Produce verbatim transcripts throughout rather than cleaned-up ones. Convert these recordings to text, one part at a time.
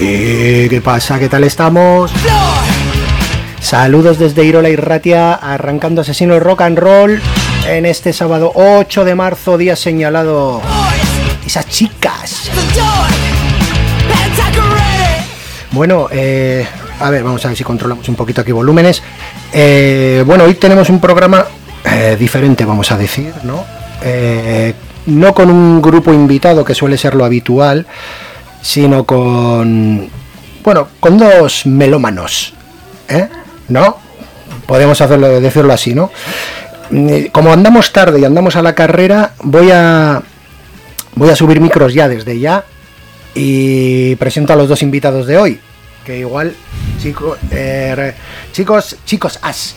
Sí, ¿qué pasa? ¿Qué tal estamos? Saludos desde Irola y Ratia, arrancando Asesino Rock and Roll en este sábado ocho de marzo, día señalado. Esas chicas. Bueno, eh, a ver, vamos a ver si controlamos un poquito aquí volúmenes. Eh, bueno, hoy tenemos un programa eh, diferente, vamos a decir, ¿no? Eh, no con un grupo invitado, que suele ser lo habitual, sino con, bueno, con dos melómanos, ¿eh? ¿No? Podemos hacerlo, decirlo así, ¿no? Como andamos tarde y andamos a la carrera, voy a voy a subir micros ya desde ya y presento a los dos invitados de hoy, que igual, chico, eh, chicos, chicos, as,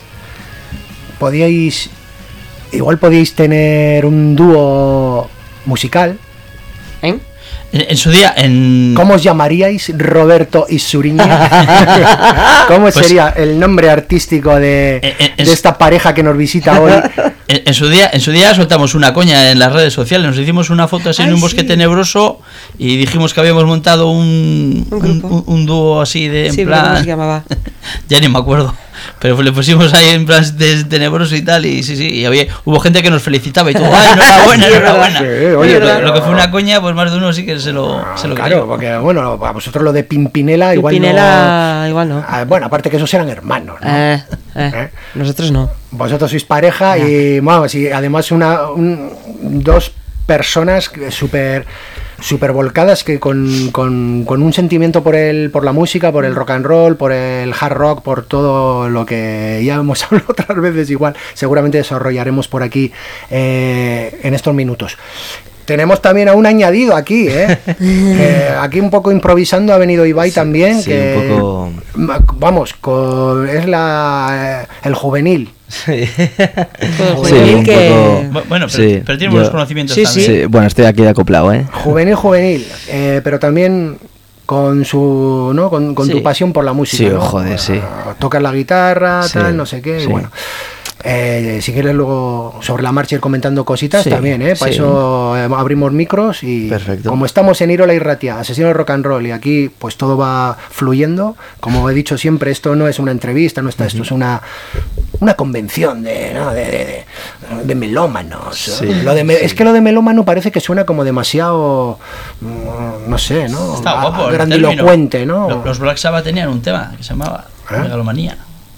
podíais, igual podíais tener un dúo musical, ¿eh? En, en su día, en... ¿Cómo os llamaríais, Roberto y Suriñe? ¿Cómo pues, sería el nombre artístico de, en, en, de esta pareja que nos visita hoy? En, en su día, en su día soltamos una coña en las redes sociales, nos hicimos una foto así Ay, en un bosque sí. tenebroso y dijimos que habíamos montado un, un, un, un, un dúo así de en sí, plan... ¿cómo se llamaba? Ya ni me acuerdo. Pero le pusimos ahí en plan de tenebroso y tal, y sí, sí, y había, hubo gente que nos felicitaba y todo, ¡ay, enhorabuena, enhorabuena! Sí, oye, lo, lo que fue una coña, pues más de uno sí que se lo, se lo Claro, creyó. Porque bueno, a vosotros lo de Pimpinela, Pimpinela igual no... igual no. Ah, bueno, aparte que esos eran hermanos, ¿no? Eh, eh, ¿Eh? Nosotros no. Vosotros sois pareja no. y, vamos, y además una, un, dos personas súper... super volcadas, que con, con, con un sentimiento por el por la música, por el rock and roll, por el hard rock, por todo lo que ya hemos hablado otras veces, igual seguramente desarrollaremos por aquí eh, en estos minutos. Tenemos también a un añadido aquí, ¿eh? que aquí un poco improvisando ha venido Ibai, sí, también, sí, que un poco... vamos, con, es la el juvenil. Sí, juvenil sí, que... poco... Bueno, pero, sí, pero tiene yo... buenos conocimientos sí, también. Sí. Sí, bueno, estoy aquí de acoplado, ¿eh? Juvenil, juvenil, eh, pero también con su, ¿no? Con, con sí. tu pasión por la música. Sí, ¿no? joder, sí. Tocas la guitarra, sí, tal, no sé qué, sí. y bueno. Eh, si quieres luego sobre la marcha ir comentando cositas, sí, también, ¿eh? Para sí. eso eh, abrimos micros y perfecto. Como estamos en Irola y Ratia, Asesino Rock and Roll, y aquí pues todo va fluyendo, como he dicho siempre, esto no es una entrevista, no está, uh-huh. esto es una una convención de, ¿no? de, de, de, de melómanos. Sí, lo de me, sí. Es que lo de melómano parece que suena como demasiado, no sé, ¿no? Está guapo, grandilocuente, ¿no? Los Black Sabbath tenían un tema que se llamaba ¿Eh? Megalomanía.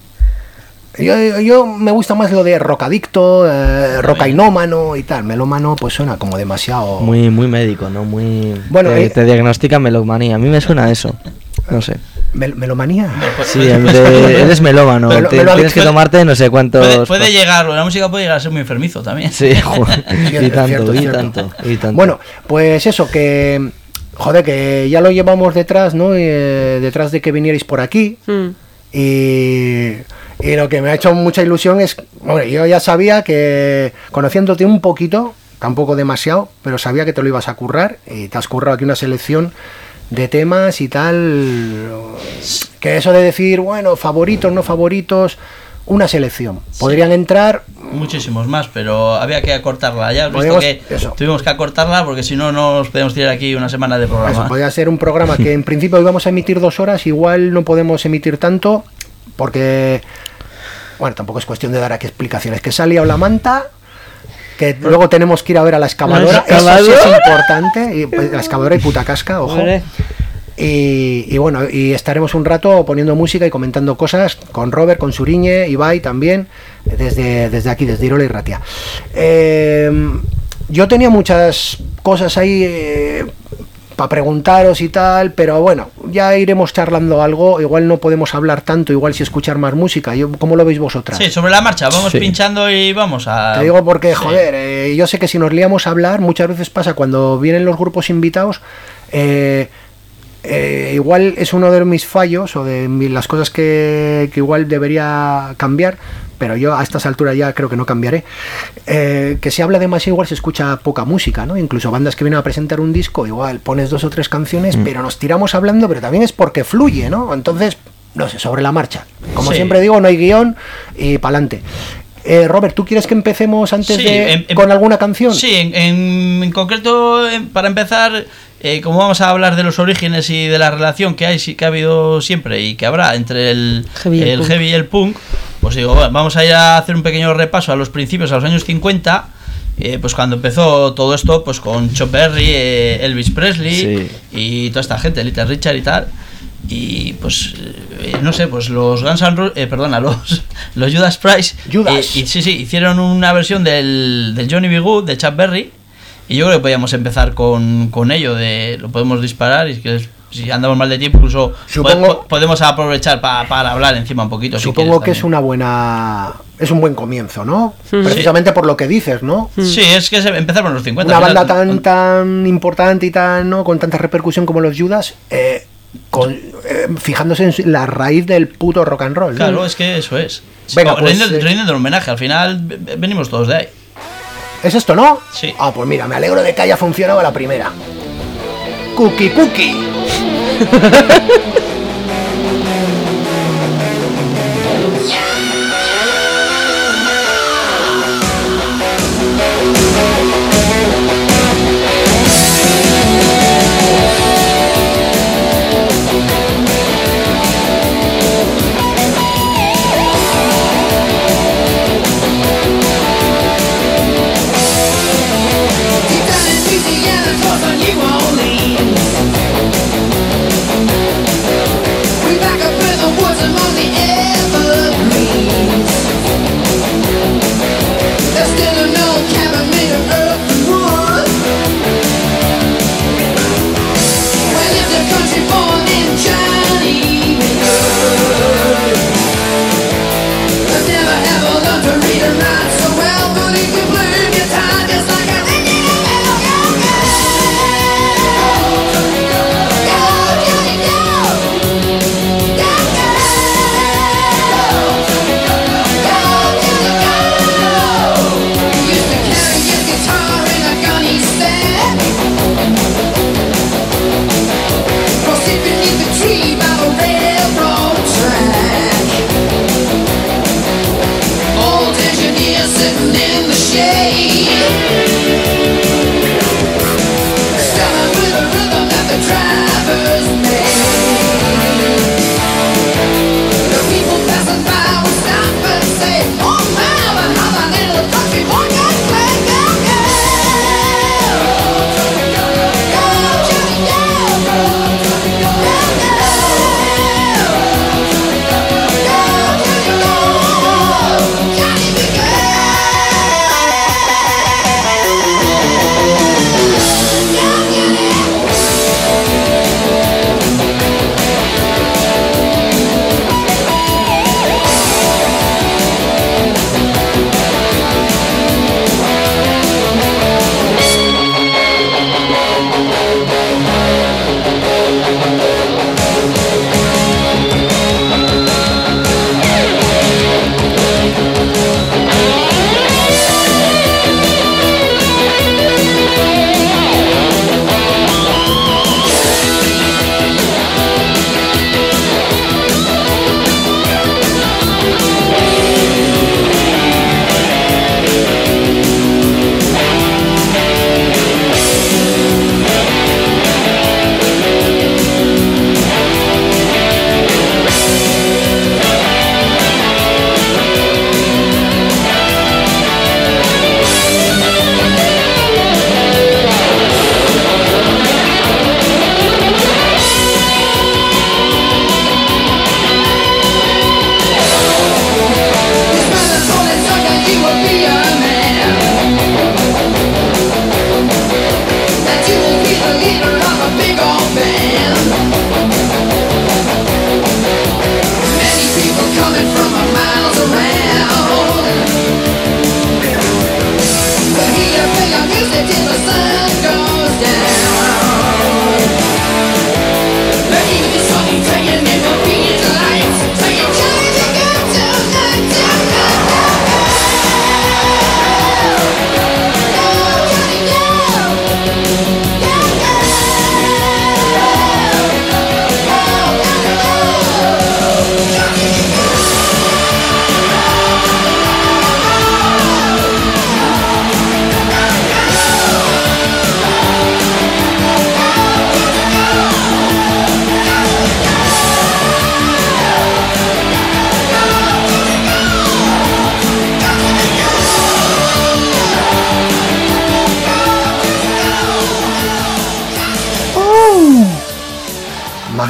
Yo, yo me gusta más lo de rocadicto, eh, rocainómano y tal. Melómano pues suena como demasiado... Muy muy médico, ¿no? Muy... Bueno, te, eh... te diagnostica melomanía. A mí me suena eso. No sé. Mel ¿Melomanía? Sí, de, eres melómano. Melo, te, melo, tienes que tomarte no sé cuántos... Puede, puede llegar, la música puede llegar a ser muy enfermizo también. Sí, joder, sí, y, tanto, cierto, y, cierto. Tanto, y tanto. Bueno, pues eso, que... Joder, que ya lo llevamos detrás, ¿no? Eh, detrás de que vinierais por aquí. Mm. Y... Y lo que me ha hecho mucha ilusión es, bueno, yo ya sabía que, conociéndote un poquito, tampoco demasiado, pero sabía que te lo ibas a currar, y te has currado aquí una selección de temas y tal, que eso de decir, bueno, favoritos, no favoritos, una selección. Podrían sí. entrar... Muchísimos más, pero había que acortarla. Ya has visto que eso. Tuvimos que acortarla, porque si no, no nos podemos tirar aquí una semana de programa. Eso, podría ser un programa que en principio íbamos a emitir dos horas, igual no podemos emitir tanto, porque... Bueno, tampoco es cuestión de dar aquí explicaciones. Que se ha liado la manta, que luego tenemos que ir a ver a la excavadora. Eso sí es importante. Y, pues, la excavadora y puta casca, ojo. Y, y bueno, y estaremos un rato poniendo música y comentando cosas con Robert, con Suriñe, Ibai también, desde, desde aquí, desde Irola y Ratia. Eh, yo tenía muchas cosas ahí... Eh, para preguntaros y tal, pero bueno, ya iremos charlando algo, igual no podemos hablar tanto, igual si escuchar más música. Yo, ¿cómo lo veis vosotras? Sí, sobre la marcha, vamos sí. pinchando y vamos a... Te digo porque, sí. joder, eh, yo sé que si nos liamos a hablar, muchas veces pasa cuando vienen los grupos invitados, eh, eh, igual es uno de mis fallos o de las cosas que, que igual debería cambiar, pero yo a estas alturas ya creo que no cambiaré, eh, que se habla demasiado, igual se escucha poca música, ¿no? Incluso bandas que vienen a presentar un disco, igual pones dos o tres canciones, mm. pero nos tiramos hablando, pero también es porque fluye, ¿no? Entonces, no sé, sobre la marcha. Como sí. siempre digo, no hay guión y pa'lante. Eh, Robert, ¿tú quieres que empecemos antes sí, de en, en, con alguna canción? Sí, en, en, en concreto, en, para empezar... eh, como vamos a hablar de los orígenes y de la relación que hay, que ha habido siempre y que habrá entre el heavy, el, el heavy y el punk, pues digo, bueno, vamos a ir a hacer un pequeño repaso a los principios, a los años cincuenta, eh, pues cuando empezó todo esto, pues con Chuck Berry, eh, Elvis Presley sí. y toda esta gente, Little Richard y tal. Y pues eh, no sé, pues los Guns N' Roses, eh, perdona, los, los Judas Priest, Judas. Eh, y sí, sí, hicieron una versión del, del Johnny B. Good de Chuck Berry. Y yo creo que podíamos empezar con, con ello, de lo podemos disparar y que si andamos mal de tiempo incluso supongo, po- podemos aprovechar pa, para hablar encima un poquito. Supongo si que es una buena, es un buen comienzo, ¿no? Sí. Precisamente por lo que dices, ¿no? Sí, es que empezar por los cincuenta. Una banda tan tan importante y tan, ¿no? Con tanta repercusión como los Judas, eh, con, eh, fijándose en la raíz del puto rock and roll. Claro, ¿no? Es que eso es. Venga, pues, rinden, eh, rinden del homenaje, al final venimos todos de ahí. ¿Es esto, no? Sí. Ah, pues mira, me alegro de que haya funcionado la primera. Cookie Cookie.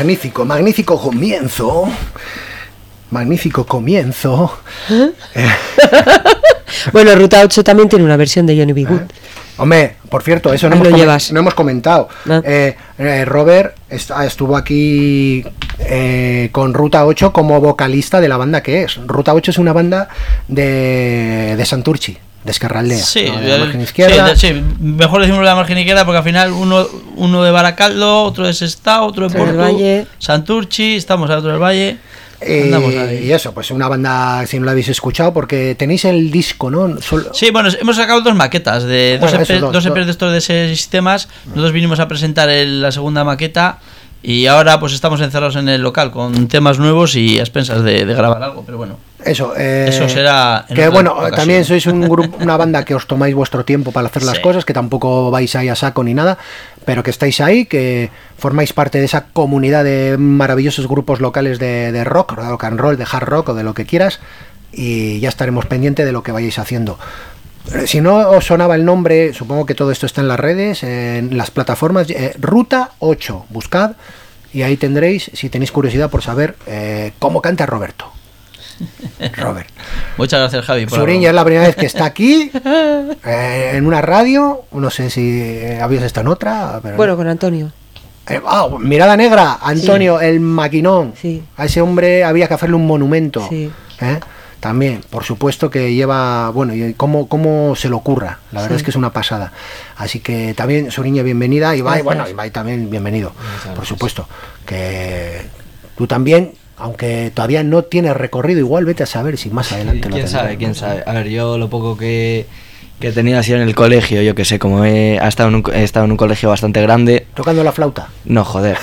magnífico, magnífico comienzo. Magnífico comienzo. ¿Eh? Bueno, Ruta ocho también tiene una versión de Johnny B. Good. ¿Eh? Hombre, por cierto, eso no, hemos, coment- no hemos comentado. ¿No? Eh, eh, Robert est- estuvo aquí eh, con Ruta ocho como vocalista de la banda que es. Ruta ocho es una banda de, de Santurchi, de Esquerraldea. Sí, ¿no? De la margen izquierda. Sí, sí, mejor decimos de la margen izquierda porque al final uno, uno de Baracaldo, otro de Sestao, otro de Porto, Valle. Santurchi, estamos al otro del Valle. Eh, y eso, pues una banda, si no la habéis escuchado, porque tenéis el disco, ¿no? Solo... Sí, bueno, hemos sacado dos maquetas de bueno, dos, eso, E P, dos, dos E Pes dos. de estos de ese sistemas. Nosotros vinimos a presentar el, la segunda maqueta y ahora pues estamos encerrados en el local con temas nuevos y a expensas de, de grabar algo, pero bueno. Eso, eh, eso será en que bueno, ocasión. también sois un grupo, una banda que os tomáis vuestro tiempo para hacer las sí. cosas, que tampoco vais ahí a saco ni nada, pero que estáis ahí, que formáis parte de esa comunidad de maravillosos grupos locales de, de rock, rock and roll, de hard rock o de lo que quieras, y ya estaremos pendientes de lo que vayáis haciendo. Si no os sonaba el nombre, supongo que todo esto está en las redes, en las plataformas, eh, Ruta ocho, buscad y ahí tendréis, si tenéis curiosidad por saber eh, cómo canta Roberto. Robert. Muchas gracias, Javi. Surín ya es la primera vez que está aquí eh, en una radio. No sé si eh, habías estado en otra. Pero bueno, con Antonio. Eh, oh, Mirada Negra, Antonio, sí. El maquinón. Sí. A ese hombre había que hacerle un monumento. Sí. ¿Eh? También, por supuesto que lleva, bueno, y cómo, cómo se le ocurra. La verdad sí. es que es una pasada. Así que también, Suriña, bienvenida. Ibai, gracias. Bueno, Ibai también, bienvenido. Muchas por supuesto. Que tú también. Aunque todavía no tienes recorrido, igual vete a saber si más adelante sí, lo quién tendrás. sabe, quién sabe. A ver, yo lo poco que, que he tenido así en el colegio, yo que sé, como he, he, estado en un, he estado en un colegio bastante grande. ¿Tocando la flauta? No, joder.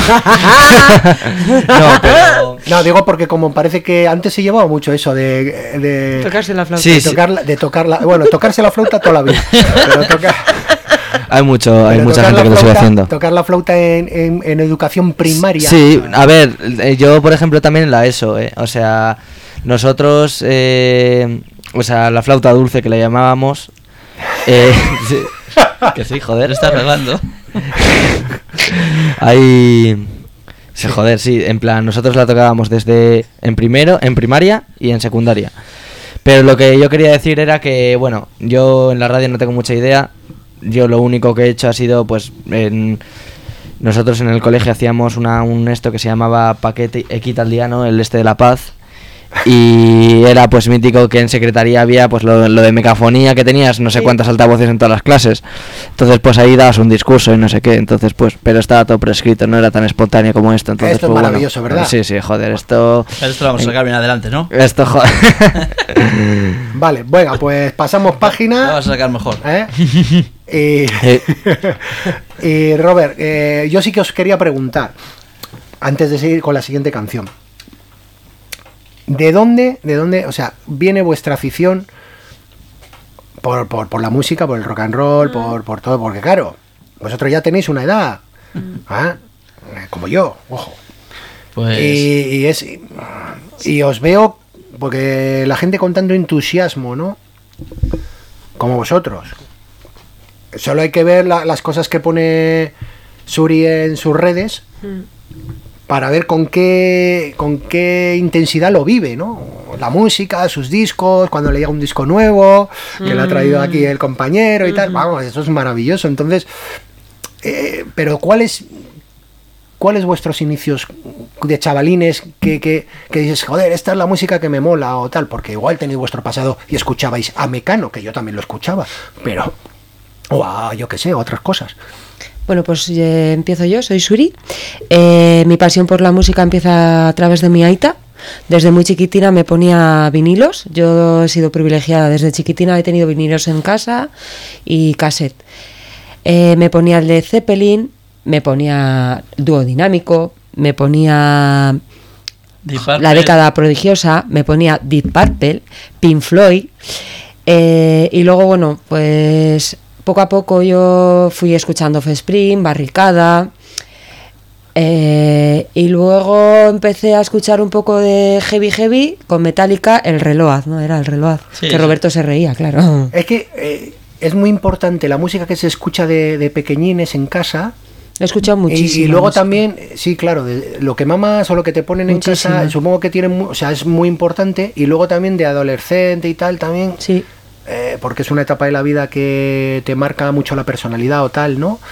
no, pero... No, digo porque como parece que antes se llevaba mucho eso de... de tocarse la flauta. Sí, de, sí. tocarla, de tocarla... Bueno, tocarse la flauta toda la vida. Pero tocar... Hay mucho, hay mucha gente que flauta, lo sigue haciendo. Tocar la flauta en, en, en educación primaria. Sí, a ver, yo por ejemplo también en la ESO, eh, o sea, nosotros, eh, o sea, la flauta dulce que la llamábamos, eh, sí, que sí, joder, está arreglando. Ahí, sí, joder, sí, en plan, nosotros la tocábamos desde en primero, en primaria y en secundaria. Pero lo que yo quería decir era que, bueno, yo en la radio no tengo mucha idea. Yo lo único que he hecho ha sido, pues, en, nosotros en el colegio hacíamos una, un esto que se llamaba paquete equitaldiano, el este de la paz, y era pues mítico que en secretaría había pues lo, lo de megafonía que tenías, no sé cuántas altavoces en todas las clases, entonces pues ahí dabas un discurso y no sé qué, entonces pues, pero estaba todo prescrito, no era tan espontáneo como esto, entonces esto pues, es maravilloso, bueno, ¿verdad? Sí, sí, joder, esto... Pero esto lo vamos a sacar bien adelante, ¿no? Esto, joder. Vale, venga, pues pasamos página. Lo vamos a sacar mejor. ¿Eh? Y, y Robert, eh, yo sí que os quería preguntar, antes de seguir con la siguiente canción, ¿de dónde, de dónde, o sea, viene vuestra afición por, por, por la música, por el rock and roll, mm. por, por todo? Porque claro, vosotros ya tenéis una edad, mm. ¿eh? Como yo, ojo. Pues... Y, y, es, y os veo, porque la gente con tanto entusiasmo, ¿no? Como vosotros. Solo hay que ver la, las cosas que pone Suri en sus redes mm. para ver con qué con qué intensidad lo vive, ¿no? La música, sus discos, cuando le llega un disco nuevo, mm. que le ha traído aquí el compañero y mm. tal. Vamos, eso es maravilloso. Entonces, eh, pero ¿cuáles cuáles vuestros inicios de chavalines que, que, que dices, joder, esta es la música que me mola o tal? Porque igual tenéis vuestro pasado y escuchabais a Mecano, que yo también lo escuchaba, pero... o a, yo qué sé, otras cosas. Bueno, pues eh, empiezo yo, soy Suri. Eh, mi pasión por la música empieza a través de mi aita. Desde muy chiquitina me ponía vinilos. Yo he sido privilegiada desde chiquitina, he tenido vinilos en casa y cassette. Eh, me ponía el de Zeppelin, me ponía dúo dinámico, me ponía la década prodigiosa, me ponía Deep Purple, Pink Floyd, eh, y luego, bueno, pues... poco a poco yo fui escuchando Offspring, Barricada, eh, y luego empecé a escuchar un poco de heavy heavy con Metallica, el Reload, ¿no? Era el Reload, sí, que sí. Roberto se reía, claro. Es que eh, es muy importante la música que se escucha de, de pequeñines en casa, He escuchado muchísimo. Y, y luego también, sí, claro, de, lo que mamas o lo que te ponen muchísimo. En casa, supongo que tienen, o sea, es muy importante. Y luego también de adolescente y tal, también. Sí. Eh, porque es una etapa de la vida que te marca mucho la personalidad o tal, ¿no?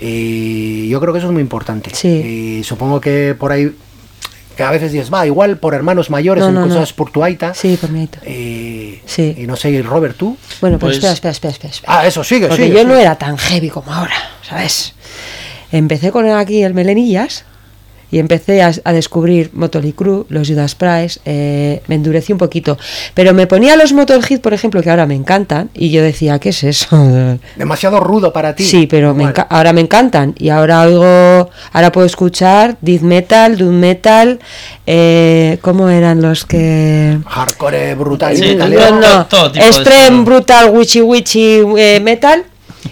Y yo creo que eso es muy importante. Sí. Y supongo que por ahí, que a veces dices, va, igual por hermanos mayores, no, en no, cosas no. por tu aita. Sí, por mi aita. Y, sí. y no sé, Robert, ¿tú? Bueno, pues, pues espera, espera, espera, espera. Ah, eso, sigue, porque sigue. yo sigue. no era tan heavy como ahora, ¿sabes? Empecé con aquí el Melenillas y empecé a, a descubrir Motley Crue, los Judas Priest, eh, me endurecí un poquito, pero me ponía los Motorhead, por ejemplo, que ahora me encantan, y yo decía, ¿qué es eso? Demasiado rudo para ti. Sí, pero me enca- ahora me encantan, y ahora oigo, ahora puedo escuchar death metal, doom metal, eh, ¿cómo eran los que...? Hardcore brutal. Sí, metal, no, no, todo tipo de extreme, estilo. brutal, witchy witchy eh, metal.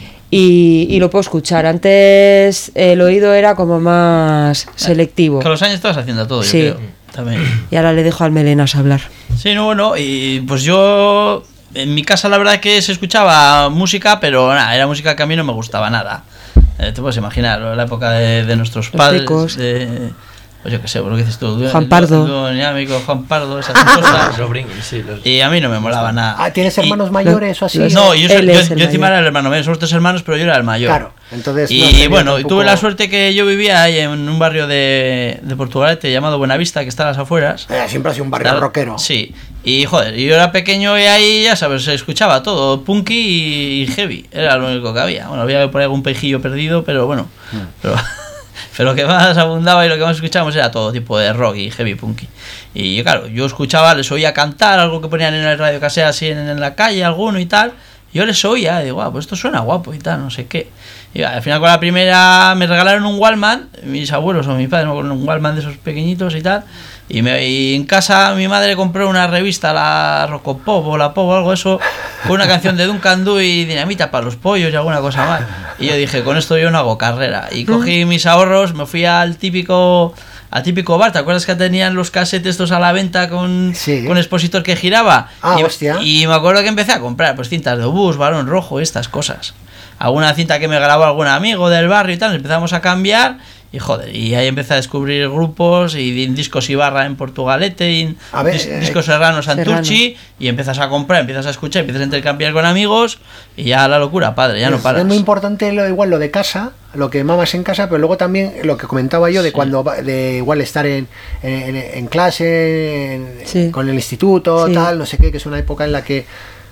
Y, y lo puedo escuchar. Antes el oído era como más selectivo. Con los años estás haciendo todo, Sí. yo creo. También. Y ahora le dejo al Melenas hablar. Sí, no, bueno, y pues yo en mi casa la verdad que se escuchaba música, pero nada, era música que a mí no me gustaba nada. Eh, te puedes imaginar, la época de, de nuestros Los padres, ricos. de, pues yo qué sé, por lo que dices tú, Juan Pardo. Lo dinámico, Juan Pardo, esas cosas. Los Bringis, sí, los- Y a mí no me molaba nada. Ah, ¿tienes Y- hermanos mayores o así? No, yo, soy- Él yo, es el yo encima mayor. era el hermano mayor, somos tres hermanos, pero yo era el mayor. Claro, entonces... Y no sería bueno, y tampoco- tuve la suerte que yo vivía ahí en un barrio de, de Portugalete llamado Buenavista, que está a las afueras. Eh, siempre ha sido un barrio Claro, rockero. Sí, y joder, yo era pequeño y ahí, ya sabes, se escuchaba todo, punky y, y heavy, era lo único que había. Bueno, había por ahí algún pejillo perdido, pero bueno, pero, pero lo que más abundaba y lo que más escuchábamos era todo tipo de rock y heavy punky. Y claro, yo escuchaba, les oía cantar, algo que ponían en el radio casera así en, en la calle, alguno y tal. Yo les oía, y digo, guau, pues esto suena guapo y tal, no sé qué. Y al final con la primera me regalaron un Walkman, mis abuelos o mis padres, ¿no? Con un Walkman de esos pequeñitos y tal. Y, me, y en casa mi madre compró una revista, la Rocopop o la Pop o algo eso, con una canción de Duncan Du y Dinamita para los pollos y alguna cosa más. Y yo dije, con esto yo no hago carrera. Y cogí mis ahorros, me fui al típico... Al típico bar, ¿te acuerdas que tenían los casetes estos a la venta con, Sí. con expositor que giraba? Ah, y, hostia. y me acuerdo que empecé a comprar pues cintas de Obús, Barón Rojo, estas cosas. Alguna cinta que me grabó algún amigo del barrio y tal, empezamos a cambiar y joder, y ahí empecé a descubrir grupos y di- discos Ibarra en Portugalete y A ver, dis- eh, discos Serrano Santurchi y empiezas a comprar, empiezas a escuchar, empiezas a intercambiar con amigos y ya la locura, padre, ya no Es- paras. Es muy importante lo, igual lo de casa, lo que mamas en casa, pero luego también lo que comentaba yo de Sí. cuando va- de igual estar en, en, en clase, en- Sí. con el instituto, Sí. tal, no sé qué, que es una época en la que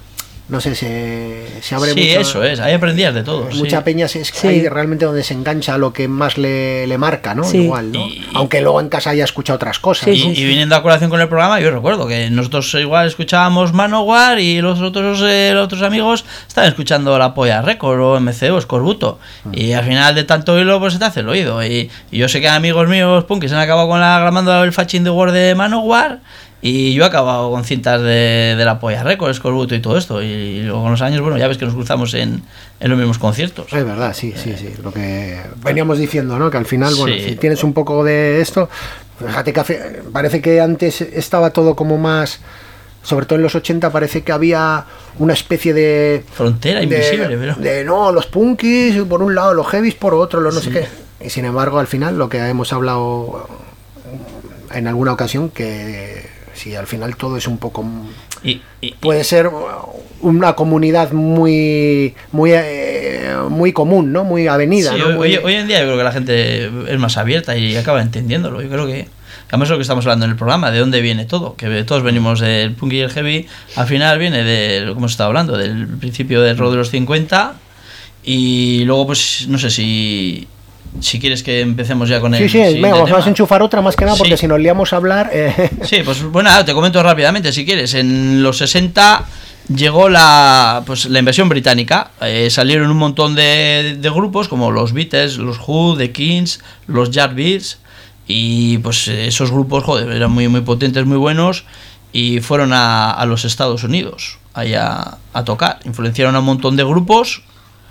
no sé, se, se abre Sí, mucho, eso es, ahí aprendías de todo. mucha sí. peña, es es Sí. ahí realmente donde se engancha lo que más le, le marca, ¿no? Sí. Igual, ¿no? Y- Aunque luego en casa haya escuchado otras cosas. Sí, Y, ¿no? sí, y viniendo a colación con el programa, yo recuerdo que nosotros igual escuchábamos Manowar y los otros eh, los otros amigos estaban escuchando La Polla Record o M C o Escorbuto. Y al final de tanto oírlo, pues se te hace el oído. Y, y yo sé que amigos míos, pum, que se han acabado con la grabando el Faching the World de Manowar. Y yo he acabado con cintas de, de La Polla Record, Escorbuto y todo esto. Y luego con los años, bueno, ya ves que nos cruzamos en, en los mismos conciertos. Es verdad, sí, sí, sí. Lo que veníamos diciendo, ¿no? Que al final, bueno, Sí. si tienes un poco de esto, fíjate que hace- parece que antes estaba todo como más, sobre todo en los ochenta, parece que había una especie de... Frontera de- invisible, pero... de, no, los punkis por un lado, los heavies por otro, los no sé qué. Y sin embargo, al final, lo que hemos hablado en alguna ocasión, que si al final todo es un poco... Y, y- puede ser una comunidad muy muy eh, muy común, ¿no? Muy avenida, Sí, ¿no? hoy, Muy- hoy- hoy en día yo creo que la gente es más abierta y acaba entendiéndolo. Yo creo que, además es lo que estamos hablando en el programa, de dónde viene todo, que todos venimos del punk y el heavy, al final viene de lo que hemos estado hablando, del principio del rock de los cincuenta y luego pues no sé si si quieres que empecemos ya con el Sí, sí, siguiente venga, vamos tema. a enchufar otra más que nada porque Sí. si nos liamos a hablar... eh, Sí, pues bueno, te comento rápidamente si quieres. En los sesenta llegó la pues la invasión británica. Eh, salieron un montón de, de grupos como los Beatles, los Who, The Kings, los Yardbirds y pues esos grupos, joder, eran muy muy potentes, muy buenos y fueron a, a los Estados Unidos allá a tocar. Influenciaron a un montón de grupos.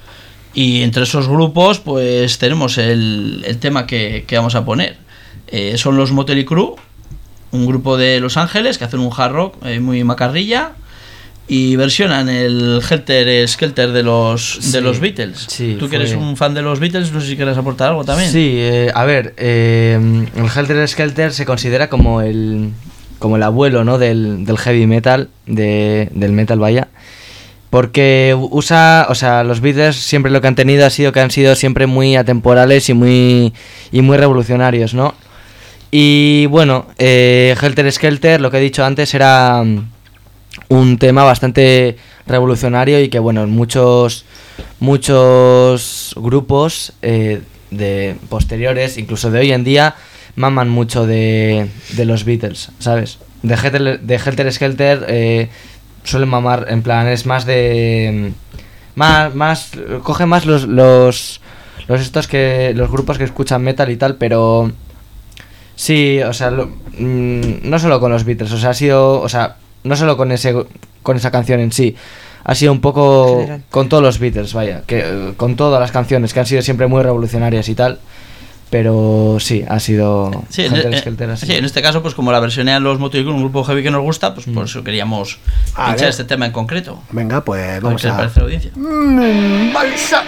Y entre esos grupos, pues tenemos el, el tema que, que vamos a poner. Eh, son los Motley Crue, un grupo de Los Ángeles que hacen un hard rock eh, muy macarrilla. y versionan el Helter Skelter de los sí, de los Beatles. Sí, Tú que eres un fan de los Beatles, no sé si quieres aportar algo también. Sí, eh, a ver, eh, el Helter Skelter se considera como el como el abuelo, ¿no? del, del heavy metal, de, del metal, vaya. Porque usa, o sea, los Beatles siempre lo que han tenido ha sido que han sido siempre muy atemporales y muy y muy revolucionarios, ¿no? Y bueno, eh, Helter Skelter, lo que he dicho antes, era un tema bastante revolucionario y que, bueno, muchos muchos grupos eh, de posteriores, incluso de hoy en día, maman mucho de, de los Beatles, ¿sabes? De Helter, de Helter Skelter eh, suelen mamar, en plan, es más de... Más, más coge más los, los, los estos que... los grupos que escuchan metal y tal, pero... Sí, o sea, lo, mmm, no solo con los Beatles, o sea, ha sido... O sea, no solo con ese con esa canción en sí, ha sido un poco general. Con todos los Beatles, vaya, que con todas las canciones que han sido siempre muy revolucionarias y tal, pero sí, ha sido sí, en, en, sí, en este caso, pues como la versionean los Motley Crue, un grupo heavy que nos gusta, pues mm. por eso queríamos a pinchar ver. este tema en concreto. Venga, pues vamos a... ¿Qué parece la audiencia? Mm, balsa.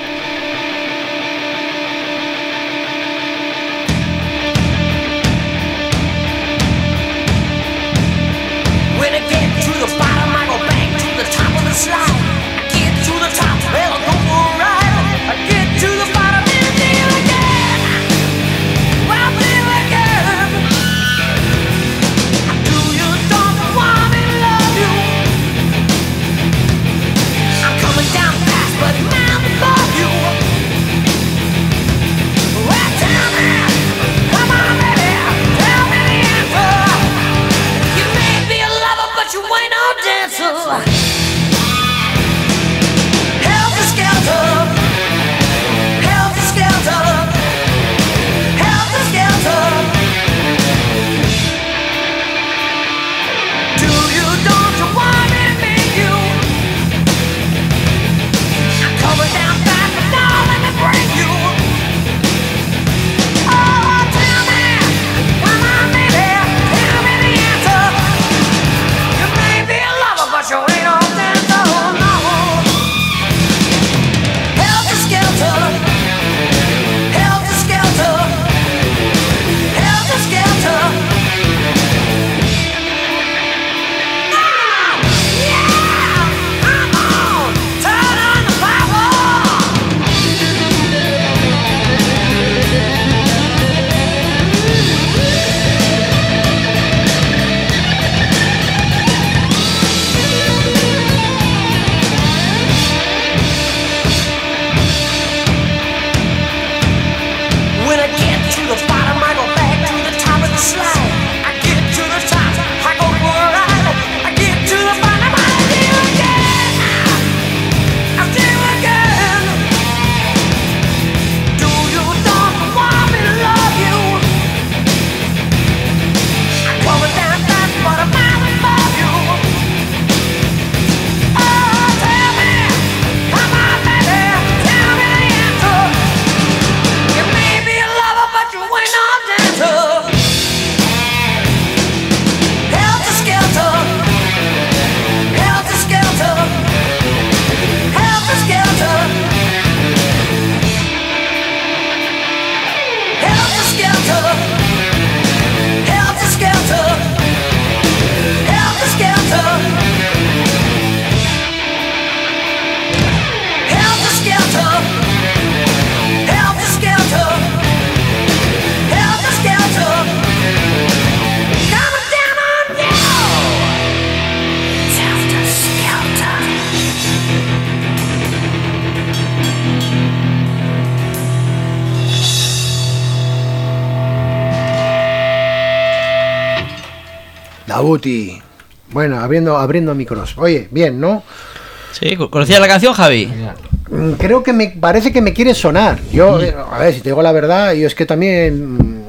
Dabuti. Bueno, abriendo, abriendo micros. Oye, bien, ¿no? Sí, ¿conocías la canción, Javi? Creo que me parece que me quiere sonar. Yo, a ver, si te digo la verdad, yo es que también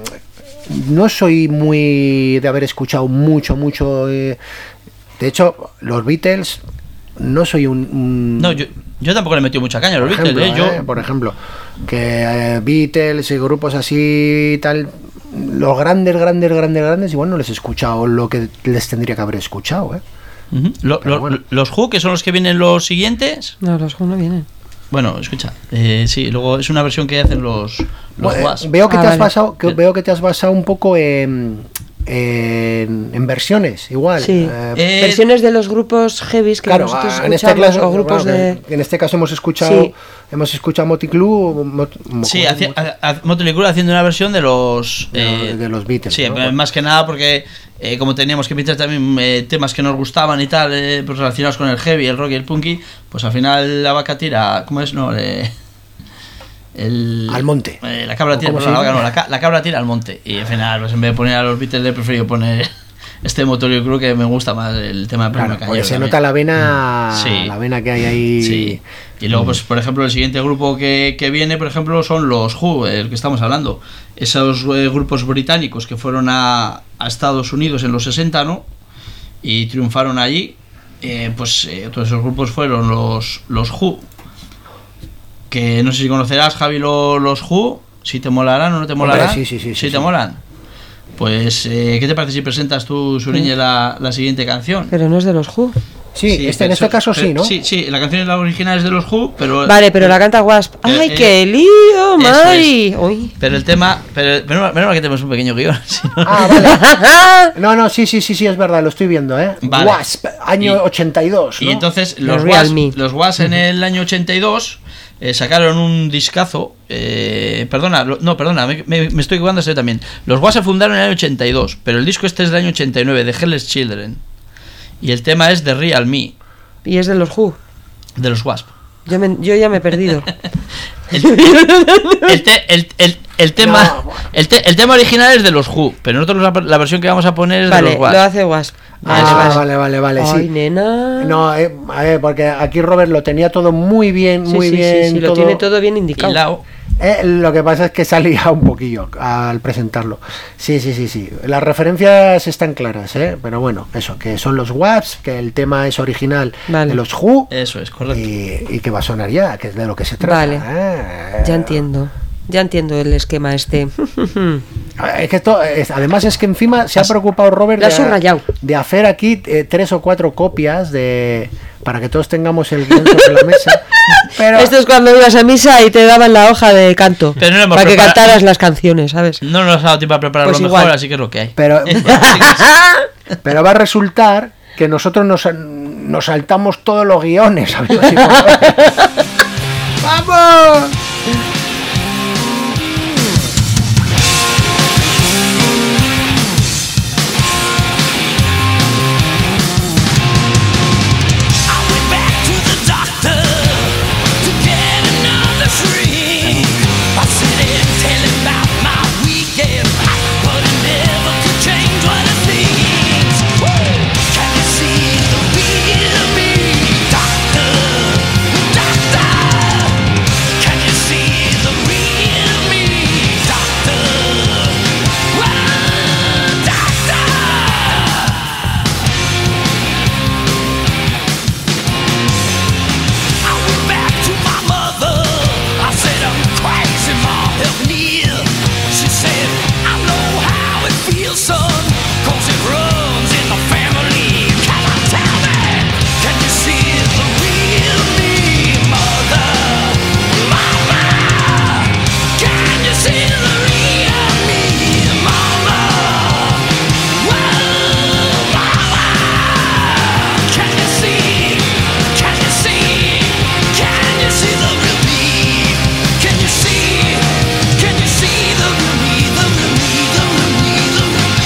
no soy muy de haber escuchado mucho, mucho. Eh, de hecho, los Beatles, no soy un. un no, yo, yo tampoco le he metido mucha caña a los Beatles. Beatles, ¿eh? Yo... Por ejemplo, que eh, Beatles y grupos así tal. Los grandes, grandes, grandes, grandes, igual no les he escuchado lo que les tendría que haber escuchado, ¿eh? Uh-huh. Lo, lo, bueno. ¿Los Who, que son los que vienen los siguientes? No, los Who no vienen. Bueno, escucha, eh, sí, luego es una versión que hacen los, los bueno, Was. Veo que ah, te has vale. basado, que veo que te has basado un poco en, en, en versiones, igual. Sí. Eh, Eh, versiones de los grupos heavies que claro, nosotros en escuchamos, este caso, o grupos bueno, de... En este caso hemos escuchado, Sí. hemos escuchado Motley Crue, Mot, sí, hacia, a, a, Motley Crue haciendo una versión de los de, eh, de los Beatles. Sí, ¿no? más que nada porque eh, como teníamos que pinchar también eh, temas que nos gustaban y tal, eh, pues relacionados con el heavy, el rock y el punky, pues al final la vaca tira, ¿cómo es? No, eh, el, al monte. Eh, la cabra tira, perdón, la, vaca, no, la, la cabra tira al monte. Y al final, pues en vez de poner a los Beatles, le he preferido poner este Motley Crue, que me gusta más el tema de claro, Cañero. se también. nota la vena, sí. la vena que hay ahí. Sí. Y luego, pues por ejemplo, el siguiente grupo que, que viene, por ejemplo, son los Who, el que estamos hablando. Esos eh, grupos británicos que fueron a, a Estados Unidos en los sesenta, ¿no? Y triunfaron allí. Eh, pues eh, todos esos grupos fueron los, los Who. Que no sé si conocerás, Javi, lo, los Who. Si te molarán o no te molarán. Hombre, sí, sí, sí, si sí, te sí. molan. Pues, eh, ¿qué te parece si presentas tú, Suriñe, la, la siguiente canción? Pero no es de los Who. Sí, Sí, este, en pero- este caso sí, pero- ¿no? Sí, sí, la canción es la original es de los Who, pero... Vale, pero la canta Wasp. Eh, ¡Ay, eh, qué lío, eso Mari! Uy. Pero el tema... Pero, menos, menos mal que tenemos un pequeño guión. Si no- Ah, vale. No, no, sí, sí, sí, sí, es verdad, lo estoy viendo, ¿eh? Vale. Wasp, año Y- ochenta y dos, ¿no? Y entonces The los Real Was, Me. los Was en el año ochenta y dos eh, sacaron un discazo. Eh, perdona, lo- no, perdona, me, me- me estoy equivocando yo también. Los Was se fundaron en el año ochenta y dos, pero el disco este es del año ochenta y nueve, de Helpless Children. Y el tema es The Real Me, Y es de los Who. de los Wasp. Yo, me- yo ya me he perdido. El, el, te- el- el- el tema No. el, te- el tema original es de los Who, pero nosotros la, la versión que vamos a poner es de Vale, los Wasp. lo hace Wasp. Vale, Ah, vale. vale, vale, vale, Ay, sí. nena. No, eh, a ver, porque aquí Robert lo tenía todo muy bien, Sí, muy sí, sí, bien. sí, lo tiene todo bien indicado. Hilao. Eh, lo que pasa es que se ha liado un poquillo al presentarlo. Sí, sí, sí, sí. Las referencias están claras, ¿eh? Pero bueno, eso, que son los Wasp, que el tema es original Vale. de los Who. Eso es, correcto. Y, y que va a sonar ya, que es de lo que se trata. Vale. ¿eh? Ya entiendo. Ya entiendo el esquema este. Es que esto, es- además es que encima se ha preocupado Robert Lo has de, subrayado. de hacer aquí eh, tres o cuatro copias de para que todos tengamos el guión sobre la mesa. Pero Esto es cuando ibas a misa y te daban la hoja de canto. Pero no lo hemos para que preparado. cantaras las canciones, ¿sabes? No nos ha dado tiempo a prepararlo Pues mejor, igual. así que es lo que hay. pero pero va a resultar que nosotros nos, nos saltamos todos los guiones, amigos y por- ¡Vamos! I went back to the doctor to get another shrink. I said it, tell him about my weekend, but he never could change what he thinks. Can you see the real me, doctor? Doctor, can you see the real me, doctor? Whoa, doctor. I went back to my mother. I said, I'm crazy, Ma, help me. She said, I know how it feels, son, 'cause it runs in the family. Come on, tell me, can you see the real me, mother? Mama, can you see the real me, mama? Whoa, mama, can you see? Can you see? Can you see the real me? Can you see? Can you see the real me? The real me, the real me, the real me.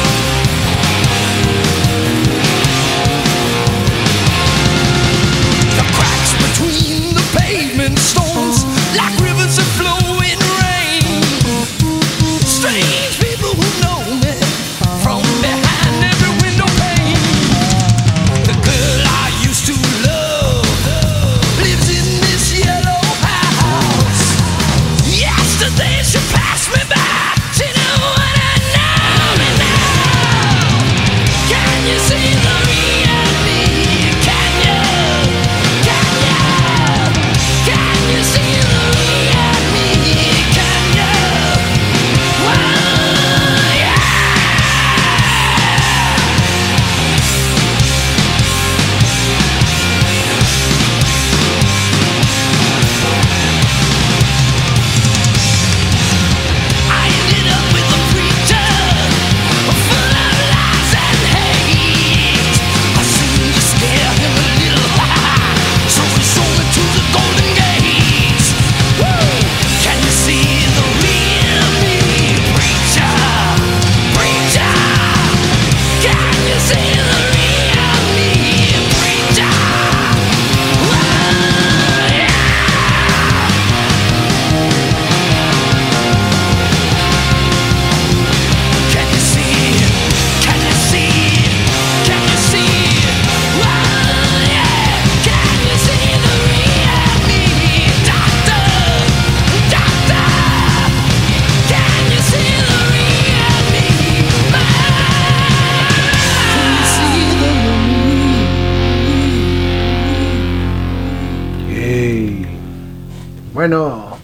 The cracks between the pavement stones like rivers that flow in rain. Strange people who know me from behind every window pane. The girl I used to love lives in this yellow house. Yesterday she passed me by. She knew what I know me now. Can you see the real me? Can you? Can you? Can you see the real me? Can you? Whoa, yeah. Bueno.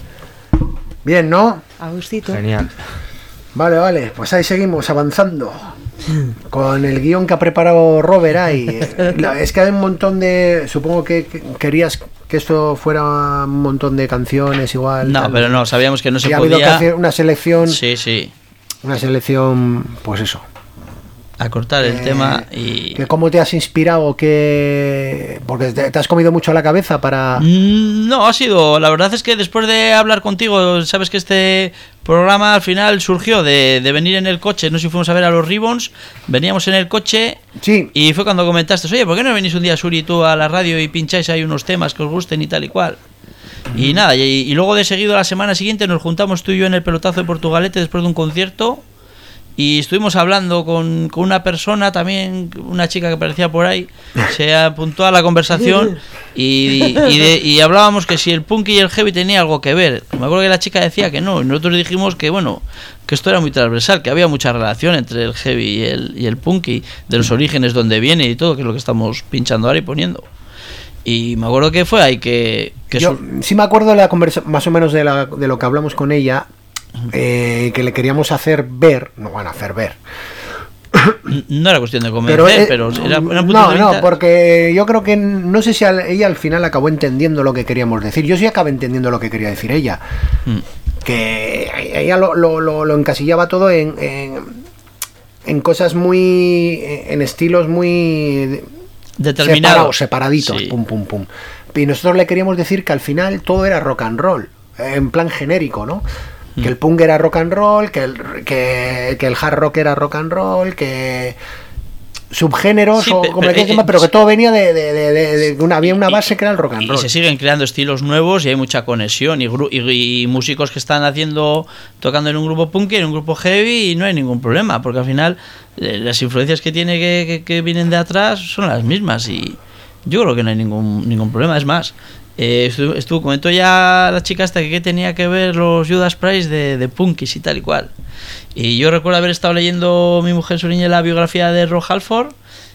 Bien, ¿no? Agustito. Genial. Vale, vale, pues ahí seguimos avanzando con el guión que ha preparado Robert ahí. La- Es que hay un montón de... Supongo que que querías que esto fuera un montón de canciones igual. No, tal. pero no, sabíamos que no se Y ha habido que podía. hacer una selección, Sí, sí. una selección, pues eso. Acortar el Eh, tema y. que ¿Cómo te has inspirado? Que porque te, te has comido mucho la cabeza para... Mm, No, ha sido. La verdad es que después de hablar contigo, sabes que este programa al final surgió de, de venir en el coche. No sé si fuimos a ver a los Ribbons. Veníamos en el coche Sí, y fue cuando comentaste: oye, ¿por qué no venís un día, Suri, tú a la radio y pincháis ahí unos temas que os gusten y tal y cual? Y nada, y, y luego de seguido la semana siguiente nos juntamos tú y yo en el pelotazo de Portugalete después de un concierto. Y estuvimos hablando con, con una persona también, una chica que aparecía por ahí, se apuntó a la conversación y, y, de- y hablábamos que si el punk y el heavy tenía algo que ver. Me acuerdo que la chica decía que no, y nosotros dijimos que bueno, que esto era muy transversal, que había mucha relación entre el heavy y el, y el punk y de los orígenes donde viene y todo, que es lo que estamos pinchando ahora y poniendo. Y me acuerdo que fue ahí que... que yo su- sí me acuerdo de la conversa más o menos de, la, de lo que hablamos con ella, eh, que le queríamos hacer ver, no van a hacer ver. no era cuestión de convencer, eh, pero, era, era un punto no, de no, vista- porque yo creo que no sé si al- ella al final acabó entendiendo lo que queríamos decir. Yo sí acabé entendiendo lo que quería decir ella. Mm. Que ella lo, lo, lo, lo encasillaba todo en, en, en cosas muy... en estilos muy... Determinado. separados, separaditos, Sí. pum, pum, pum. Y nosotros le queríamos decir que al final todo era rock and roll, en plan genérico, ¿no? Que el punk era rock and roll, que el, que, que el hard rock era rock and roll, que subgéneros Sí, o pe- como pero, le quieras eh, llamar, pero que sí. todo venía de, de, de, de- de una, había una base que era el rock and Y roll. se siguen creando estilos nuevos y hay mucha conexión y, gru- y, y músicos que están haciendo tocando en un grupo punk y en un grupo heavy y no hay ningún problema porque al final eh, las influencias que tiene que, que, que vienen de atrás son las mismas y yo creo que no hay ningún ningún problema. Es más, eh, estuvo, estuvo- comentó ya la chica hasta que, que tenía que ver los Judas Priest de, de punkis y tal y cual. Y yo recuerdo haber estado leyendo mi mujer Suriñe la biografía de Rob Halford.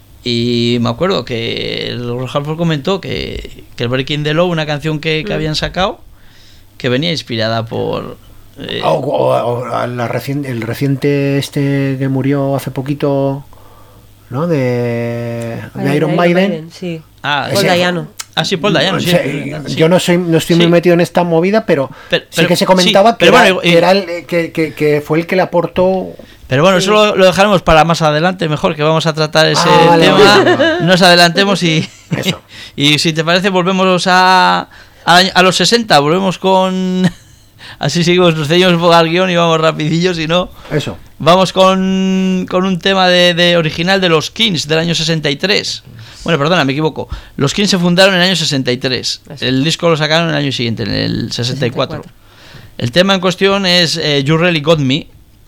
Y me acuerdo que el Rob Halford comentó que, que el Breaking the Law, una canción que, que habían sacado, que venía inspirada por... eh, O, o- o la recien- el reciente este que murió hace poquito, ¿no? De, de Iron Maiden. Sí. ah, Paul sí. Dayano. Ah, sí, Paul Dayano, O sí. sea, Sí. Yo no soy no estoy muy Sí. metido en esta movida, pero, Pero- sí pero- que se comentaba sí, que, pero era, bueno, que, y- era el- que, que- que fue el que le aportó. Pero bueno, eso lo, lo dejaremos para más adelante, mejor que vamos a tratar ese Ah, vale, tema. vale, vale. Nos adelantemos y, Eso. y si te parece volvemos a, a, a los sesenta, volvemos con... Así seguimos, nos ceñimos un poco al guión y vamos rapidillo, si no... Eso. Vamos con, con un tema de, de original de los Kings del año sesenta y tres. Bueno, perdona, me equivoco. Los Kings se fundaron en el año sesenta y tres. Eso. El disco lo sacaron el año siguiente, en el sesenta y cuatro. sesenta y cuatro. El tema en cuestión es eh, You Really Got Me,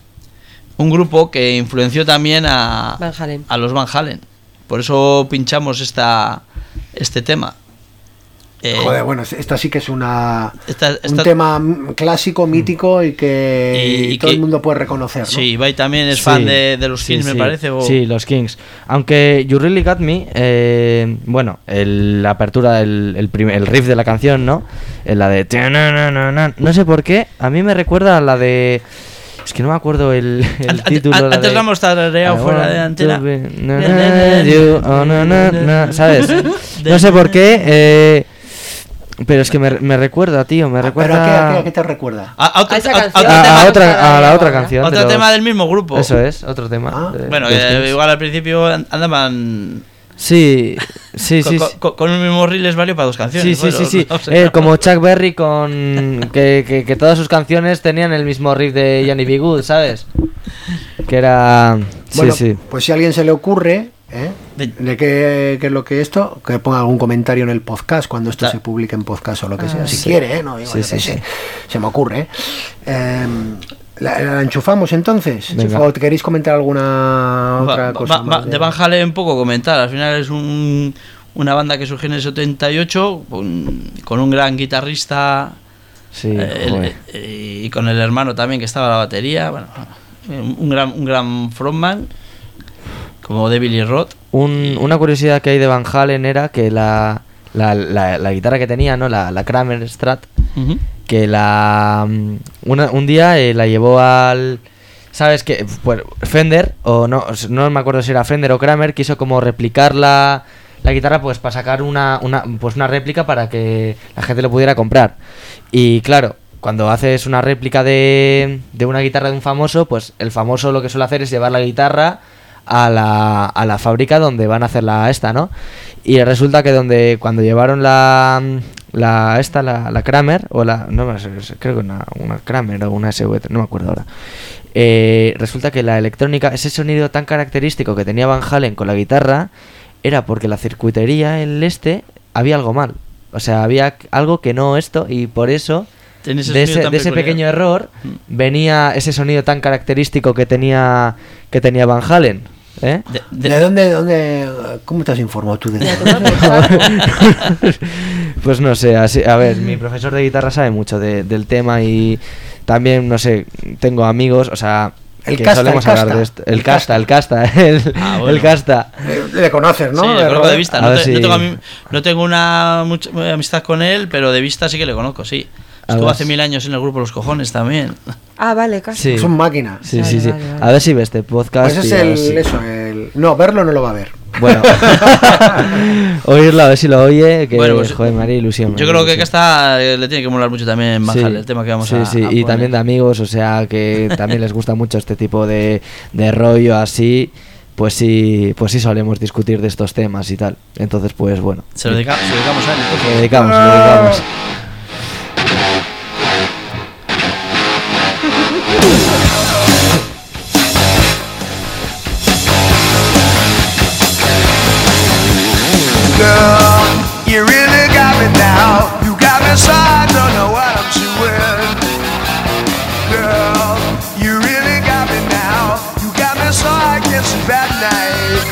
un grupo que influenció también a, Van Halen. a los Van Halen. Por eso pinchamos esta, este tema. Eh, Joder, bueno, esto sí que es una esta- un esta- tema m- clásico, mítico y que Y- y todo que- el mundo puede reconocer, ¿no? Sí, Ibai también es Sí, fan de, de los sí, Kings, me sí. parece. O... Sí, los Kings. Aunque You Really Got Me, eh, bueno, el- la apertura, el, el, prim- el riff de la canción, ¿no? Eh, La de... "Tiananananan", no sé por qué, a mí me recuerda a la de... Es que no me acuerdo el, el Ante- título. an- la antes de- la hemos tarareado I fuera want de to antena. be- na, na, you, oh, na, na, na, ¿sabes? No sé por qué, eh, pero es que me, me recuerda, tío, me Ah, ¿Pero recuerda a qué, a qué- a qué te recuerda? A, a otro, A esa a- a canción. otro a, tema, a otra, a la otra Ahora. canción. otro de tema los- del mismo grupo. Eso es, otro tema. Ah. de- Bueno, de los eh, Kings. igual al principio andaban Sí, sí, con, sí. con- sí. con- con un mismo reel les valió para dos canciones. Sí, sí, bueno, sí, sí. no sé. Eh, como Chuck Berry con que, que, que todas sus canciones tenían el mismo riff de Johnny B. Good, ¿sabes? Que era... Sí, Bueno, sí. pues si a alguien se le ocurre, ¿eh? De- de qué, qué es lo que esto, que ponga algún comentario en el podcast cuando esto Claro. se publique en podcast o lo que Ah, sea. Si sí. quiere, ¿eh? No, digo, Sí, yo sí, qué sí. sé. Se me ocurre, ¿eh? Em, ¿la, la enchufamos entonces? Venga. ¿O queréis comentar alguna otra Va- cosa? va- más va- de Van Halen poco comentar. Al final es un, una banda que surgió en el setenta y ocho con, con un gran guitarrista Sí, eh, el- joder. eh, y con el hermano también que estaba a la batería. Bueno, un un gran, un gran frontman como David Lee Roth. Un- una curiosidad que hay de Van Halen era que la, la, la, la guitarra que tenía, ¿no? La, la Kramer Strat, Ujú. que la una- un día eh, la llevó al... ¿Sabes qué? Pues Fender, o no, no me acuerdo si era Fender o Kramer, quiso como replicar la, la guitarra pues para sacar una, una, pues una réplica para que la gente lo pudiera comprar. Y claro, cuando haces una réplica de, de una guitarra de un famoso, pues el famoso lo que suele hacer es llevar la guitarra a la, a la fábrica donde van a hacer la esta, ¿no? Y resulta que donde cuando llevaron la... La esta, la, la Kramer, o la... No me sé, creo que una, una Kramer o una S V, no me acuerdo ahora. Eh, resulta que la electrónica, ese sonido tan característico que tenía Van Halen con la guitarra, era porque la circuitería, el este, había algo mal. O sea, había algo que no esto, y por eso, Tiene ese de sonido ese, tan de ese peculiar. pequeño error, Mm. venía ese sonido tan característico que tenía, que tenía Van Halen. ¿Eh? De- ¿De, de- dónde, dónde, cómo te has informado tú de eso? Pues no sé, así, a ver, mi profesor de guitarra sabe mucho de- del tema y también, no sé, tengo amigos, o sea, El que casta, solemos el hablar casta, de esto. El el casta, el casta, el, Ah, bueno. el casta. Eh, Le conoces, ¿no? Sí, le Eh, conozco de Robert. vista. A No, ver te- no si- tengo, ami- no tengo una mucha amistad con él, pero de vista sí que le conozco, sí. A Estuvo ver hace si- mil años en el grupo Los Cojones también. Ah, vale, casi. Sí. Es un máquina. Sí, Vale, sí, sí. vale, vale. A ver si ve este podcast. Pues es y a ver el, si- eso, el... No, verlo no lo va a ver. Bueno, oírlo, a ver si lo oye, que Bueno, pues, joder, me haría ilusión. me Yo haría creo que ilusión. Casta eh, le tiene que molar mucho también bajar Sí, el tema que vamos sí, a, sí, a y poner. también de amigos, o sea, que también les gusta mucho este tipo de, de rollo así, pues sí, pues sí solemos discutir de estos temas y tal. Entonces, pues bueno, Se lo dedica- se lo dedicamos a él. entonces. le dedicamos, le dedicamos. Girl, you really got me now. You got me so I don't know what I'm doing. Girl, you really got me now. You got me so I can't sleep at night.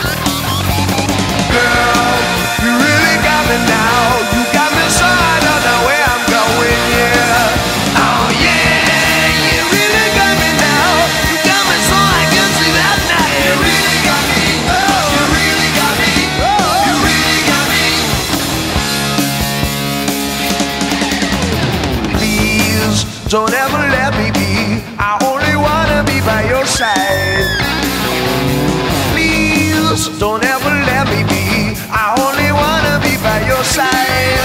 Girl, you really got me now. You got me so I don't know where I'm going. Yeah. Oh yeah, you really got me now. You got me so I can't sleep at night. You really got me. Oh, you really got me. Oh, you really got me. Please don't ever let me be. I only wanna be by your side. Please don't ever let me be. I only wanna be by your side.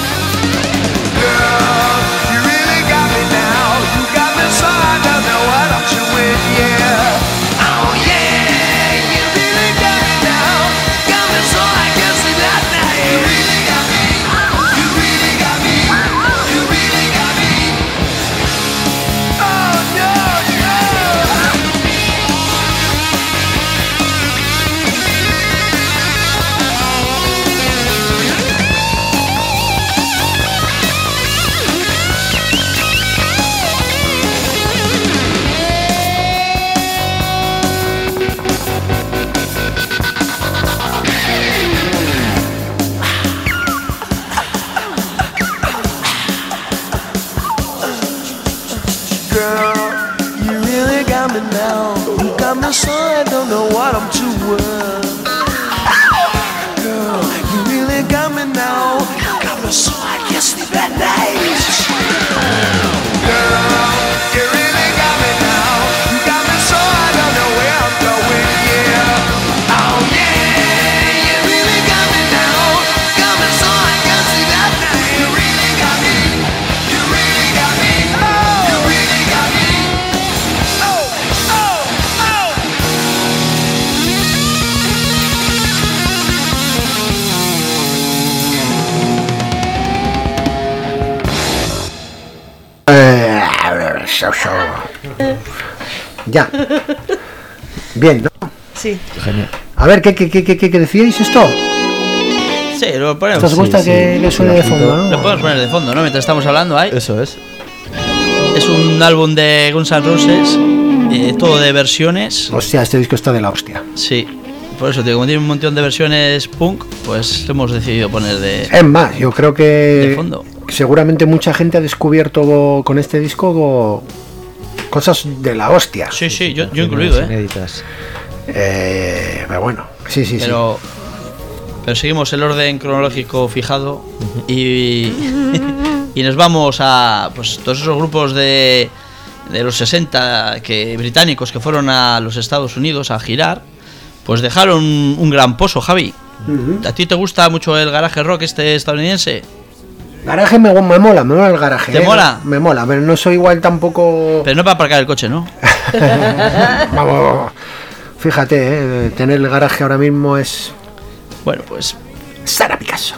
Girl, you really got me now. You got me so I don't know what I'm doing. Yeah. Oh yeah, you really got me now. Got me so I can't sleep at night. You really got me. You really got me. You really got me. Oh no, no. Girl, you really got me now. You got me so I don't know what I'm doing. Girl, you really got me now. You got me so I can't sleep at night. Girl, you really got me now. You got me so I don't know where I'm going. Yeah. Oh yeah, you really got me now. Got me so I can't sleep at night. You really got me. You really got me. Oh, you really got me. Oh, oh, oh. Eh, show, show. Ya. Bien, ¿no? Sí. Genial. A ver, ¿qué, qué, qué, qué, qué decíais esto? Sí, lo ¿Esto ponemos. os gusta sí, que sí, le suene de bajito. fondo, no? Lo podemos poner de fondo, ¿no? Mientras estamos hablando ahí. Eso es. Es un álbum de Guns N' Roses, eh, todo de versiones. Hostia, este disco está de la hostia. Sí, por eso, tío, como tiene un montón de versiones punk, pues hemos decidido poner de, Es más, yo creo que de fondo. seguramente mucha gente ha descubierto con este disco cosas de la hostia. Sí, sí, yo, yo incluido, ¿eh? Inéditas. Eh, pero bueno, sí, sí, Pero, pero seguimos el orden cronológico fijado y, y nos vamos a pues todos esos grupos de, de los sesenta que, británicos que fueron a los Estados Unidos a girar, pues dejaron un, un gran pozo, Javi. Uh-huh. ¿A ti te gusta mucho el garaje rock este estadounidense? Garaje me, me mola, me mola el garaje. ¿Te eh, mola? Me mola, pero no soy igual tampoco... Pero no para aparcar el coche, ¿no? Vamos, fíjate, eh, tener el garaje ahora mismo es... Bueno, pues... Sara Picasso.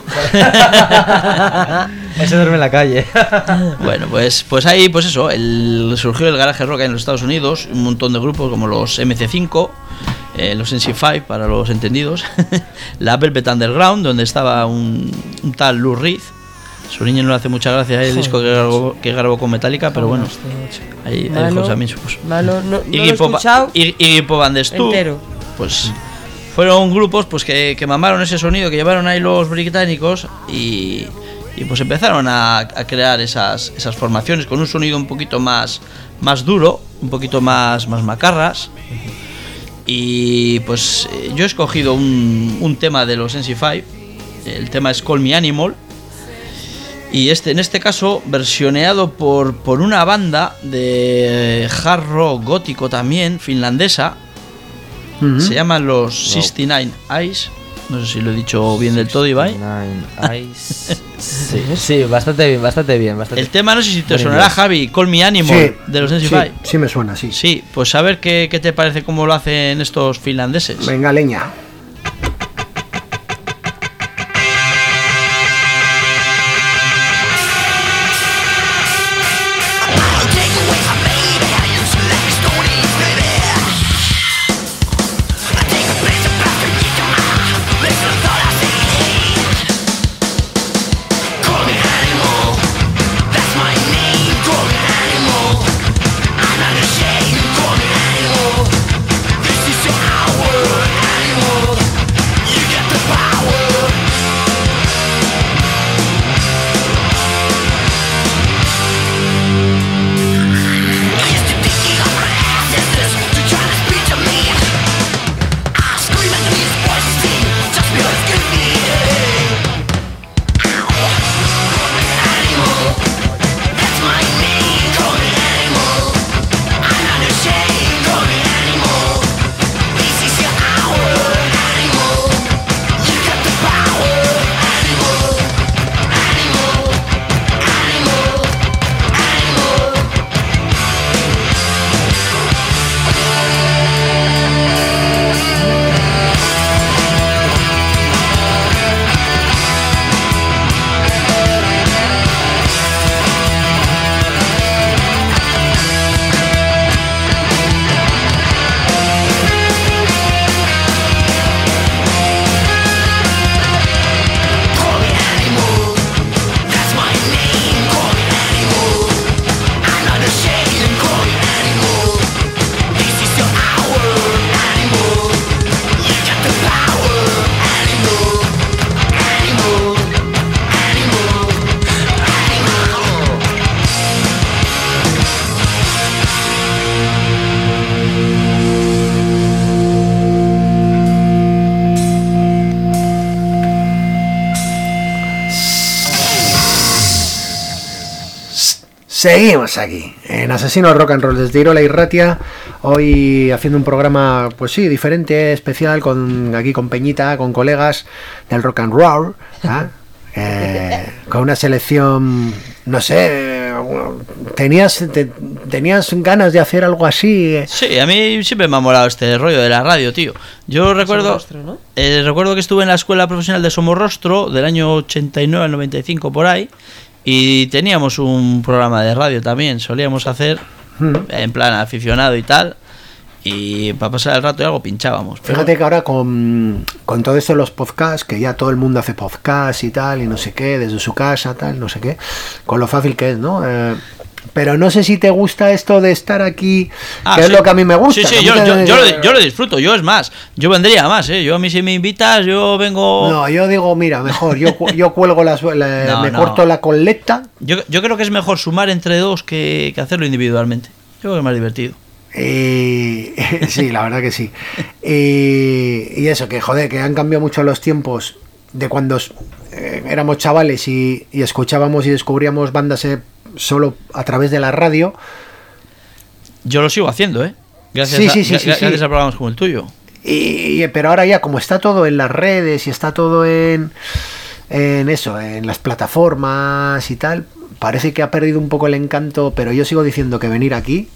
Ese duerme en la calle. Bueno, pues pues ahí, pues eso, el, surgió el garaje rock en los Estados Unidos, un montón de grupos como los eme ce cinco, eh, los ene ce cinco para los entendidos, la Velvet Underground, donde estaba un, un tal Lou Reed. Su niño no le hace mucha gracia el disco que grabó, que grabó con Metallica, pero bueno, ahí, ahí dejó también su puso. Malo, no, no lo he escuchado Iggy Pop and the Stooges, entero. Pues fueron grupos pues que, que mamaron ese sonido que llevaron ahí los británicos y, y pues empezaron a, a crear esas, esas formaciones con un sonido un poquito más, más duro, un poquito más, más macarras. Y pues yo he escogido un, un tema de los ene ce cinco, el tema es Call Me Animal. Y este, en este caso, versioneado por, por una banda de hard rock gótico también, finlandesa. Uh-huh. Se llaman los sesenta y nueve Eyes. No sé si lo he dicho bien del todo, Ibai. sesenta y nueve Eyes. Sí, sí, bastante bien, bastante bien. Bastante el tema no sé si te sonará, Javi, Call Me Animal, sí, de los ene ce cinco. Sí, sí me suena, sí. Sí, pues a ver qué, qué te parece cómo lo hacen estos finlandeses. Venga, leña. Seguimos aquí, en Asesino Rock and Roll desde Irola y Ratia, hoy haciendo un programa, pues sí, diferente, especial, con aquí con Peñita, con colegas del Rock and Roll, ¿eh? Eh, con una selección, no sé, ¿tenías, te, ¿tenías ganas de hacer algo así? Sí, a mí siempre me ha molado este rollo de la radio, tío. Yo recuerdo, Somorrostro, ¿no? eh, recuerdo que estuve en la Escuela Profesional de Somorrostro del año ochenta y nueve al noventa y cinco por ahí. Y teníamos un programa de radio también, solíamos hacer en plan aficionado y tal, y para pasar el rato y algo pinchábamos. Pero... Fíjate que ahora con, con todo esto de los podcasts, que ya todo el mundo hace podcasts y tal, y no sé qué, desde su casa, tal, no sé qué, con lo fácil que es, ¿no? Eh, pero no sé si te gusta esto de estar aquí, ah, que sí. es lo que a mí me gusta. Sí, sí, yo, yo, yo, lo, yo lo disfruto, yo es más, yo vendría más, ¿eh? Yo a mí si me invitas, yo vengo... No, yo digo, mira, mejor, yo, yo cuelgo las, la, no, me no. corto la colecta. Yo, yo creo que es mejor sumar entre dos que, que hacerlo individualmente, yo creo que es más divertido. Y, sí, la verdad que sí. Y, y eso, que joder, que han cambiado mucho los tiempos de cuando eh, éramos chavales y, y escuchábamos y descubríamos bandas eh, solo a través de la radio. Yo lo sigo haciendo, ¿eh? Gracias, Sí, a, sí, sí, gra- sí, gracias sí. a programas como el tuyo. Y, y- pero ahora ya como está todo en las redes y está todo en, en eso, en las plataformas y tal, parece que ha perdido un poco el encanto, pero yo sigo diciendo que venir aquí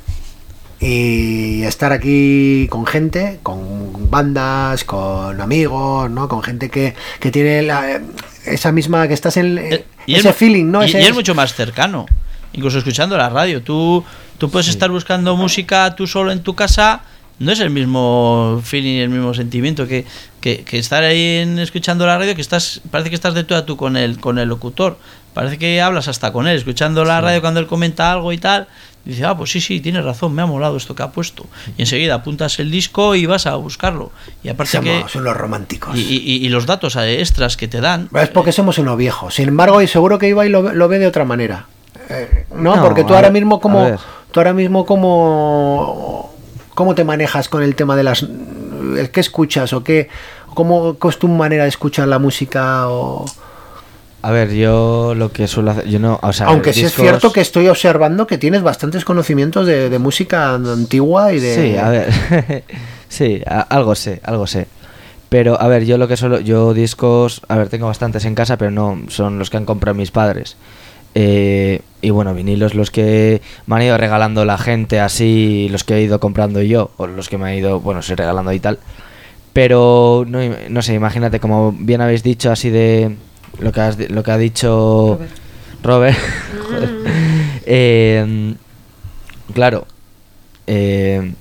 y estar aquí con gente, con bandas, con amigos, ¿no? Con gente que, que tiene la, esa misma, que estás en Eh, y ese es, feeling, ¿no? Y, Ese y es mucho más cercano. Incluso escuchando la radio. Tú, tú puedes estar buscando música tú solo en tu casa. No es el mismo feeling, el mismo sentimiento que, que, que estar ahí en, escuchando la radio, que estás, parece que estás de tú a tú con el, con el locutor. Parece que hablas hasta con él, escuchando la radio cuando él comenta algo y tal. Dice, ah, pues sí, sí, tienes razón, me ha molado esto que ha puesto. Y enseguida apuntas el disco y vas a buscarlo. Y aparte somos, que... son los románticos. Y, y, y los datos extras que te dan. Es porque somos unos viejos. Sin embargo, y seguro que Ibai lo, lo ve de otra manera. Eh, no, No, porque tú a ahora ver, mismo a como ver. tú ahora mismo como cómo te manejas con el tema de las el qué escuchas o qué cómo es tu manera de escuchar la música o A ver, yo lo que suelo hacer, yo no, o sea, aunque sí es discos- cierto que estoy observando que tienes bastantes conocimientos de, de música antigua y de Sí, a ver, sí, a- algo sé, algo sé. Pero, a ver, yo lo que suelo, yo discos, a ver, tengo bastantes en casa, pero no son los que han comprado mis padres. Eh, y bueno, vinilos los que me han ido regalando la gente así, los que he ido comprando yo, o los que me han ido, bueno, sí, regalando y tal. Pero, no, no sé, imagínate, como bien habéis dicho, así de lo que, has, di- lo que ha dicho Robert. Joder. Eh, claro, eh,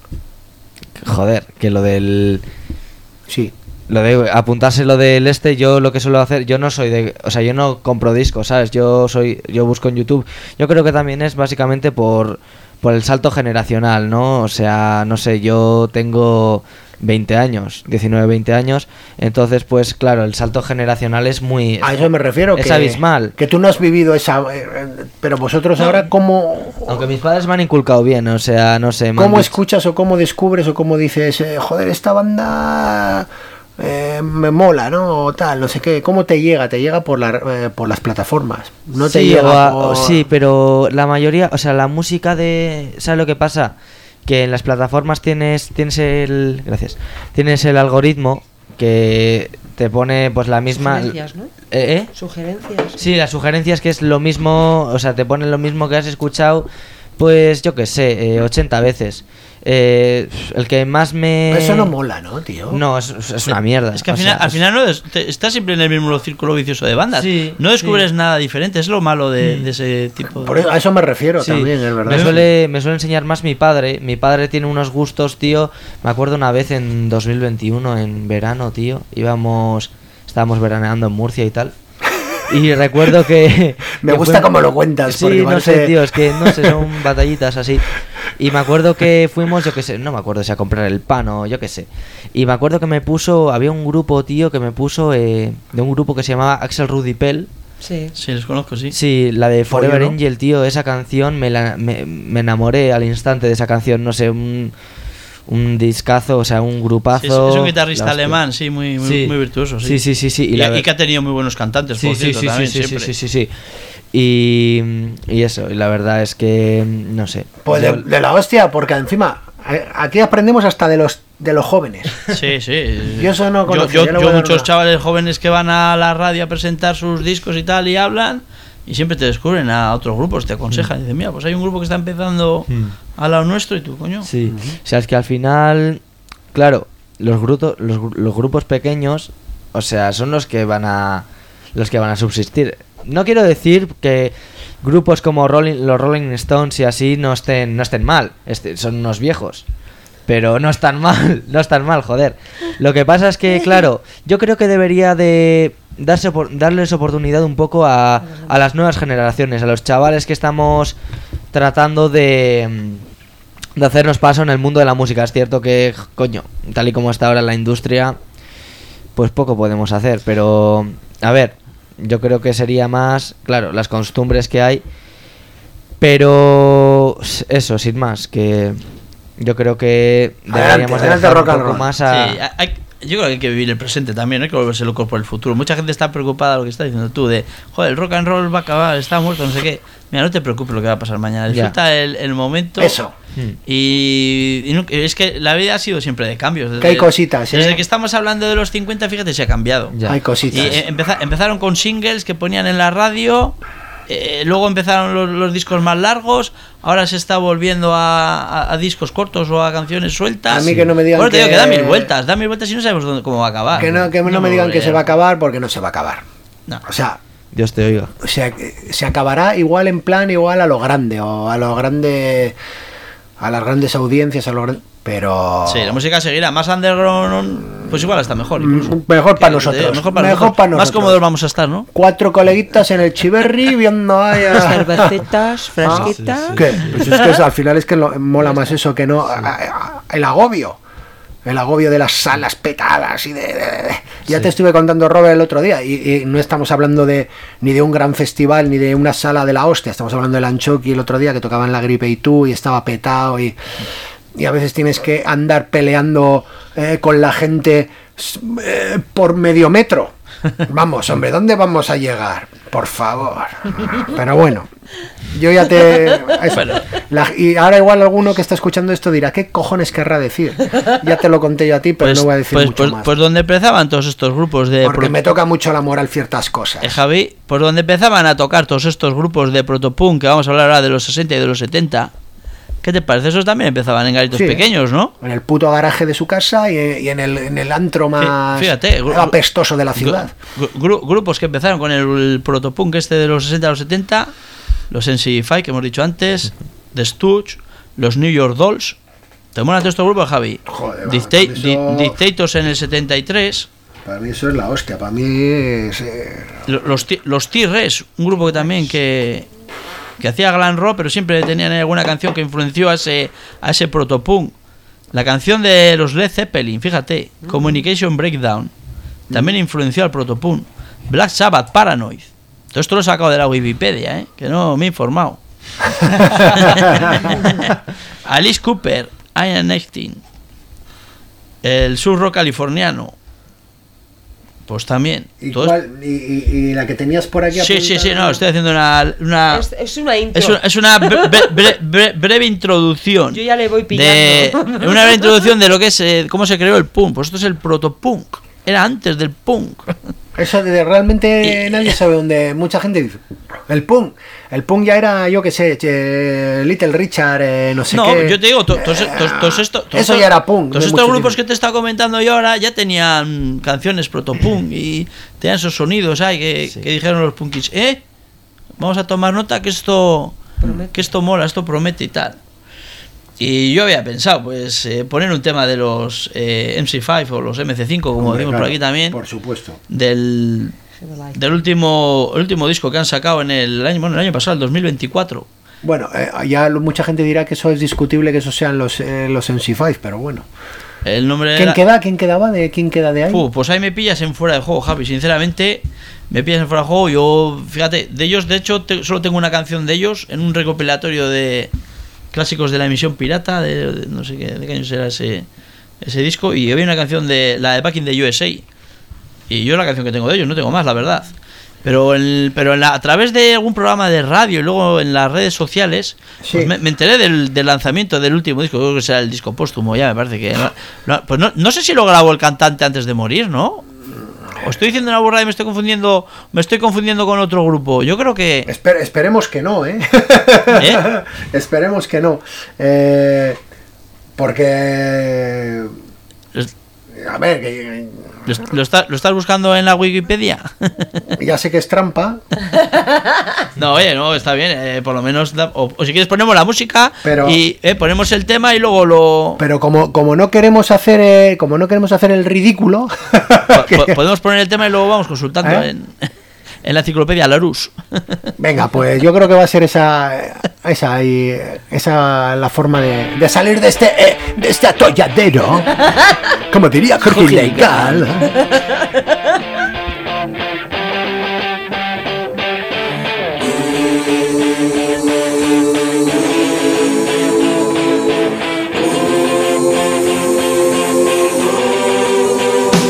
joder, que lo del... sí. Lo de apuntarse lo del este, yo lo que suelo hacer, yo no soy de, o sea, yo no compro discos, ¿sabes? Yo soy, yo busco en YouTube. Yo creo que también es básicamente por, por el salto generacional, ¿no? O sea, no sé, yo tengo veinte años, diecinueve, veinte años, entonces pues claro, el salto generacional es muy... A eso me refiero, es que, abismal. que tú no has vivido esa eh, pero vosotros ahora cómo Aunque mis padres me han inculcado bien, o sea, no sé... me han ¿cómo dicho- escuchas o cómo descubres o cómo dices, eh, joder, esta banda eh, me mola, ¿no? O tal, no sé qué. ¿Cómo te llega? Te llega por, la, eh, por las plataformas. No te Sí, llega o a- por... o sí, pero la mayoría, o sea, la música de... ¿Sabes lo que pasa? Que en las plataformas tienes tienes el... Gracias. Tienes el algoritmo que te pone pues la misma... Sugerencias, ¿no? ¿Eh? ¿Eh? Sugerencias. Sí, las sugerencias que es lo mismo, o sea, te ponen lo mismo que has escuchado, pues yo qué sé, eh, ochenta veces. Eh, el que más me... Eso no mola, ¿no, tío? No, es, es una mierda. Es que al o final, sea, al es- final no es- te- estás siempre en el mismo círculo vicioso de bandas. Sí, no descubres sí. nada diferente, es lo malo de, de ese tipo de... Por eso, a eso me refiero Sí, también, es verdad. Me suele, me suele enseñar más mi padre. Mi padre tiene unos gustos, tío. Me acuerdo una vez en dos mil veintiuno, en verano, tío. Íbamos, estábamos veraneando en Murcia y tal. Y recuerdo que... Me que gusta fue- cómo lo cuentas. Sí, porque no parece- sé, tío, es que no sé, son batallitas así. Y me acuerdo que fuimos, yo qué sé, no me acuerdo si a comprar el pan o yo qué sé. Y me acuerdo que me puso, había un grupo, tío, que me puso, eh, de un grupo que se llamaba Axel Rudy Pell. Sí. Sí, los conozco, sí. Sí, la de Forever ¿no? Angel, tío, esa canción, me, la, me, me enamoré al instante de esa canción, no sé, un, un discazo, o sea, un Sí, grupazo. es, es un guitarrista la hostia. alemán, sí, muy, muy, Sí. muy virtuoso. Sí, Sí, sí, sí, sí, y Y, la- y que ha tenido muy buenos cantantes, Sí, por sí, cierto, sí, también, sí, sí, siempre. sí, sí, sí. Y, y eso, y la verdad es que, no sé. Pues Yo- de, de la hostia, porque encima eh, aquí aprendemos hasta de los de los jóvenes. Sí, sí. Yo eso no Yo, conocía, yo- yo le yo voy a dar muchos una. chavales jóvenes que van a la radio a presentar sus discos y tal y hablan y siempre te descubren a otros grupos, te aconsejan. Y dicen, mira, pues hay un grupo que está empezando Mm. al lado nuestro y tú, coño. Sí, o sea, es que al final, claro, los, grupo, los, gru- los grupos pequeños, o sea, son los que van a los que van a subsistir. No quiero decir que grupos como Rolling, los Rolling Stones y así no estén no estén mal, este, son unos viejos. Pero no están mal, no están mal, joder. Lo que pasa es que, claro, yo creo que debería de darse opor- darles oportunidad un poco a, a las nuevas generaciones, a los chavales que estamos tratando de, mm, de hacernos paso en el mundo de la música. Es cierto que, coño, tal y como está ahora la industria, pues poco podemos hacer. Pero, a ver, yo creo que sería más, claro, las costumbres que hay. Pero eso, sin más, que yo creo que Adelante, deberíamos adelante, dejar rock un and poco roll. más a... Sí, hay- yo creo que hay que vivir el presente también, no hay que volverse locos por el futuro. Mucha gente está preocupada de lo que estás diciendo tú, de, joder, el rock and roll va a acabar, está muerto, no sé qué. Mira, no te preocupes lo que va a pasar mañana, disfruta el, el momento. Eso. Y, y no, es que la vida ha sido siempre de cambios. Desde, que hay cositas, ¿eh? Desde que estamos hablando de los cincuenta, fíjate, se ha cambiado. Ya. Hay cositas. Y eh, empeza- empezaron con singles que ponían en la radio, eh, luego empezaron los, los discos más largos, ahora se está volviendo a, a, a discos cortos o a canciones sueltas. A mí que no me digan bueno, te digo que- que da mil vueltas, da mil vueltas y no sabemos dónde, cómo va a acabar. Que no, que no, me digan que se va a acabar porque no se va a acabar. No. O sea, Dios te oiga. se, se acabará igual en plan igual a lo grande o a lo grande, a las grandes audiencias, a lo gran- pero Sí, la música seguirá más underground, pues igual hasta mejor. Incluso. mejor para Que- nosotros, Mejor para mejor nosotros. para Más nosotros. cómodos vamos a estar, ¿no? cuatro coleguitas en el Chiverri viendo ahí a- Cervecitas, fresquitas. ¿Qué? Pues es que es- al final es que lo- mola más eso que no a- a- a- el agobio. El agobio de las salas petadas y de... de- de- Ya te estuve contando, Robert, el otro día, y, y no estamos hablando de ni de un gran festival ni de una sala de la hostia, estamos hablando del Anchoqui el otro día, que tocaba en La Gripe y tú, y estaba petado, y, y a veces tienes que andar peleando eh, con la gente eh, por medio metro. Vamos, hombre, ¿dónde vamos a llegar? Por favor. Pero bueno, yo ya te... eso. La- y ahora igual alguno que está escuchando esto dirá, ¿qué cojones querrá decir? Ya te lo conté yo a ti, pero Pues, no voy a decir pues, mucho pues, más. pues donde empezaban todos estos grupos de... Porque pro- me toca mucho la moral ciertas cosas. Eh, Javi, pues donde empezaban a tocar todos estos grupos de protopunk, que vamos a hablar ahora de los sesenta y de los setenta, ¿qué te parece? Esos también empezaban en garitos Sí. pequeños, ¿no? En el puto garaje de su casa y, y en, el, en el antro más Fíjate, gru- apestoso de la ciudad. Gru- gru- grupos que empezaron con el, el protopunk este de los sesenta a los setenta, los N C Five que hemos dicho antes, The Stooges, los New York Dolls. ¿Te molan todos estos grupos, Javi? Joder, vamos, Dicta- eso- Di- Dictators en el setenta y tres, Para mí eso es la hostia, para mí es... eh, lo- los T- los T-Rex, un grupo que también que, que hacía glam rock, pero siempre tenían alguna canción que influenció a ese, a ese protopunk. La canción de los Led Zeppelin, fíjate, Communication Breakdown, también influenció al protopunk. Black Sabbath, Paranoid. Todo esto lo he sacado de la Wikipedia, ¿eh? Que no me he informado. Alice Cooper, Ian Epstein, el sur rock californiano, pues también. ¿Y, Todo cuál- y- y- y la que tenías por aquí Sí, sí, sí, apuntada? no, estoy haciendo una... una Es, es una intro. es, una, es una bre- bre- bre- bre- breve introducción. Yo ya le voy de, pillando. una breve introducción de lo que es, eh, cómo se creó el punk. Pues esto es el protopunk. Era antes del punk. Eso de realmente nadie sabe dónde. Mucha gente dice. El punk. El punk ya era, yo qué sé, che, Little Richard, eh, no sé No, qué. yo te digo, to- todos todos- todos esto- todos Eso estos- ya era punk. Todos de estos mucho grupos tiempo. que te estaba comentando yo ahora ya tenían canciones protopunk y tenían esos sonidos ahí que, Sí. que dijeron los punkis, ¿eh? Vamos a tomar nota que esto, que esto mola, esto promete y tal. Y yo había pensado, pues, eh, poner un tema de los eh, M C cinco o los M C cinco, como Hombre, decimos por claro, aquí también, Por supuesto. del, del último el último disco que han sacado en el año, bueno, el año pasado, el dos mil veinticuatro. Bueno, eh, ya lo- mucha gente dirá que eso es discutible, que esos sean los, eh, los M C cinco, pero bueno. El nombre ¿Quién era- queda? ¿Quién quedaba? ¿De quién queda de ahí? Fu, pues ahí me pillas en fuera de juego, Javi. Sinceramente, me pillas en fuera de juego. Yo, fíjate, de ellos, de hecho, te- solo tengo una canción de ellos en un recopilatorio de clásicos de la emisión pirata. De, de- no sé qué, de qué año será ese, ese disco. Y había una canción de la de Back in the U S A. Y yo es la canción que tengo de ellos, no tengo más, la verdad. Pero, el, pero en la- a través de algún programa de radio y luego en las redes sociales, Sí. pues me, me enteré del, del lanzamiento del último disco. Creo que será el disco póstumo, ya me parece que. No, no- pues no, no sé si lo grabó el cantante antes de morir, ¿no? O estoy diciendo una burrada y me estoy confundiendo, me estoy confundiendo con otro grupo. Yo creo que. Esper- esperemos que no, ¿eh? ¿Eh? Esperemos que no. Eh, porque... es- A ver, que ¿Lo, lo está- ¿Lo estás buscando en la Wikipedia? ya sé que es trampa, No, oye, no, está bien. eh, por lo menos. da- o, o si quieres, ponemos la música Pero- y eh, ponemos el tema y luego lo. pero como, como no queremos hacer eh, como no queremos hacer el ridículo, Po- que- po- podemos poner el tema y luego vamos consultando ¿Eh? en, en la enciclopedia Larus. venga, pues yo creo que va a ser esa esa y esa la forma de, de salir de este eh, de este atolladero, como diría Jorge Ilegal. Thank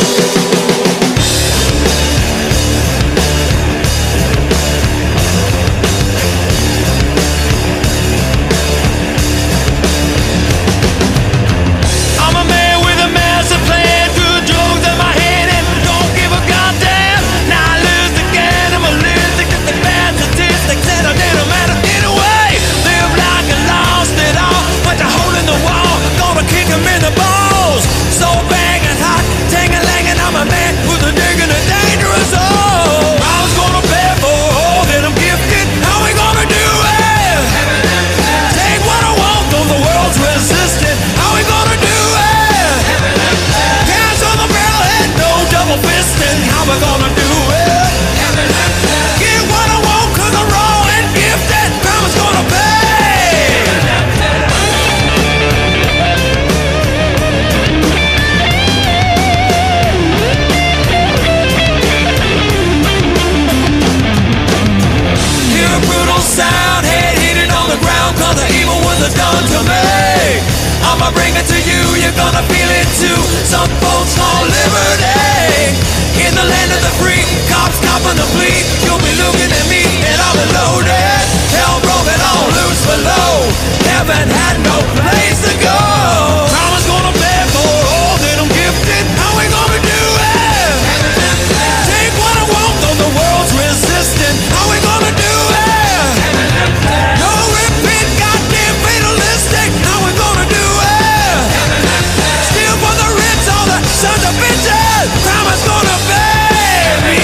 some folks call liberty. In the land of the free, cops copping the plea. You'll be looking at me and I'll be loaded. Hell broken all loose below. Heaven had no place to go. Karma's gonna pay for all that I'm gifted. How we gonna do it? Take what I want though the world's resistant. How we gonna do it? No repeat, goddamn fatalistic. How we gonna do it? Steal for the rich, all the sons of bitches. Karma's gonna pay me.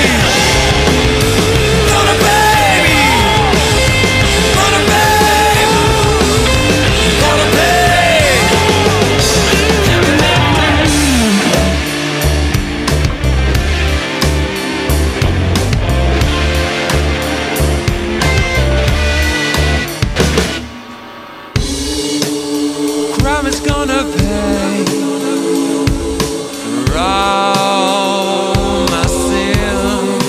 Gonna pay me. Gonna pay. Gonna pay. Crime is gonna pay for all my sins.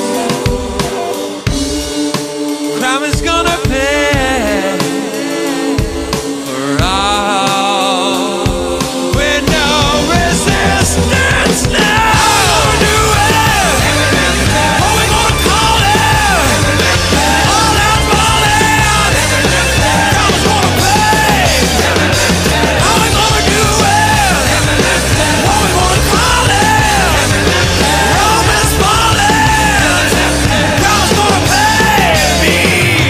Crime is gonna pay for all with no resistance. Now we're gonna do it. What we gonna call it? All out falling. Crime is gonna pay. How we gonna do it? What we gonna call it? Rome is falling. God's gonna pay me.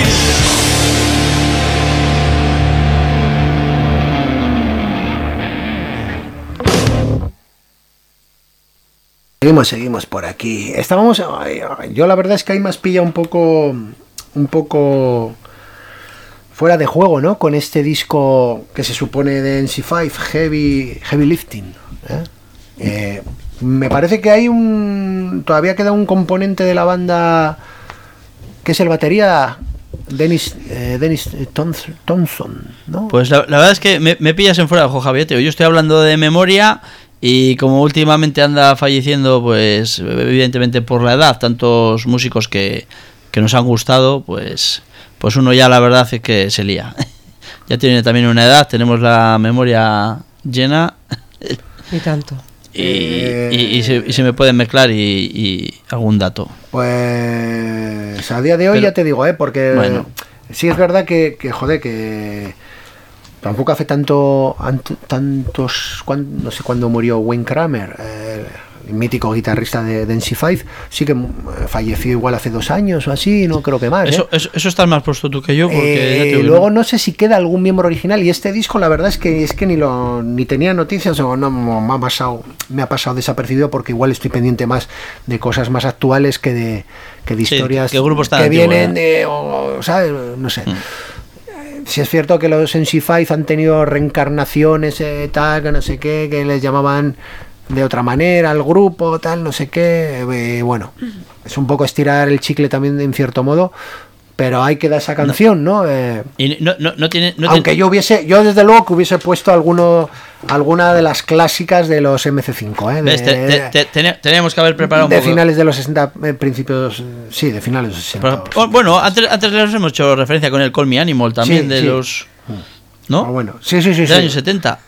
Seguimos, seguimos por aquí. Estábamos, ay, ay, yo la verdad es que ahí me has pillado un poco, un poco fuera de juego, ¿no? Con este disco que se supone de N C cinco, Heavy, Heavy Lifting. ¿eh? Eh, me parece que hay un, todavía queda un componente de la banda que es el batería Dennis, eh, Dennis Thons- Thompson, ¿no? Pues la, la verdad es que me, me pillas en fuera de juego, Javier. Tío. Yo estoy hablando de memoria y como últimamente anda falleciendo, pues evidentemente por la edad, tantos músicos que, que nos han gustado, pues, pues uno ya la verdad es que se lía. Ya tiene también una edad, tenemos la memoria llena Y tanto. y, y, y, se, y se me pueden mezclar y, y algún dato. Pues a día de hoy Pero- ya te digo, ¿eh? Porque Bueno. sí es verdad que, que joder, que tampoco hace tanto, ant- tantos, cuan- no sé cuándo murió Wayne Kramer, eh, el mítico guitarrista de, de N C cinco, sí que eh, falleció igual hace dos años o así, no creo que más. ¿eh? Eso, eso, eso estás más puesto tú que yo, porque ya te Eh, digo, luego no sé si queda algún miembro original y este disco la verdad es que es que ni lo ni tenía noticias o no me ha pasado me ha pasado desapercibido porque igual estoy pendiente más de cosas más actuales que de que de Sí, historias que grupos tan que antiguos, vienen ¿eh? de o, ¿sabes? No sé. Si es cierto que los N C cinco han tenido reencarnaciones eh, tal que no sé qué que les llamaban de otra manera al grupo tal no sé qué eh, bueno, es un poco estirar el chicle también en cierto modo. Pero ahí queda esa canción, ¿no? Eh, y no, no, no tiene, no aunque tiene- yo hubiese, yo desde luego que hubiese puesto alguno, alguna de las clásicas de los M C cinco, ¿eh? De, ¿ves? Te- te- te- tene- teníamos que haber preparado un de poco. finales de los sesenta, eh, principios, eh, sí, de finales de los sesenta. Pero, oh, bueno, antes, antes les hemos hecho referencia con el Call Me Animal también, Sí, de sí. los. Ah, ¿No? bueno, sí, sí, sí. De sí. años setenta.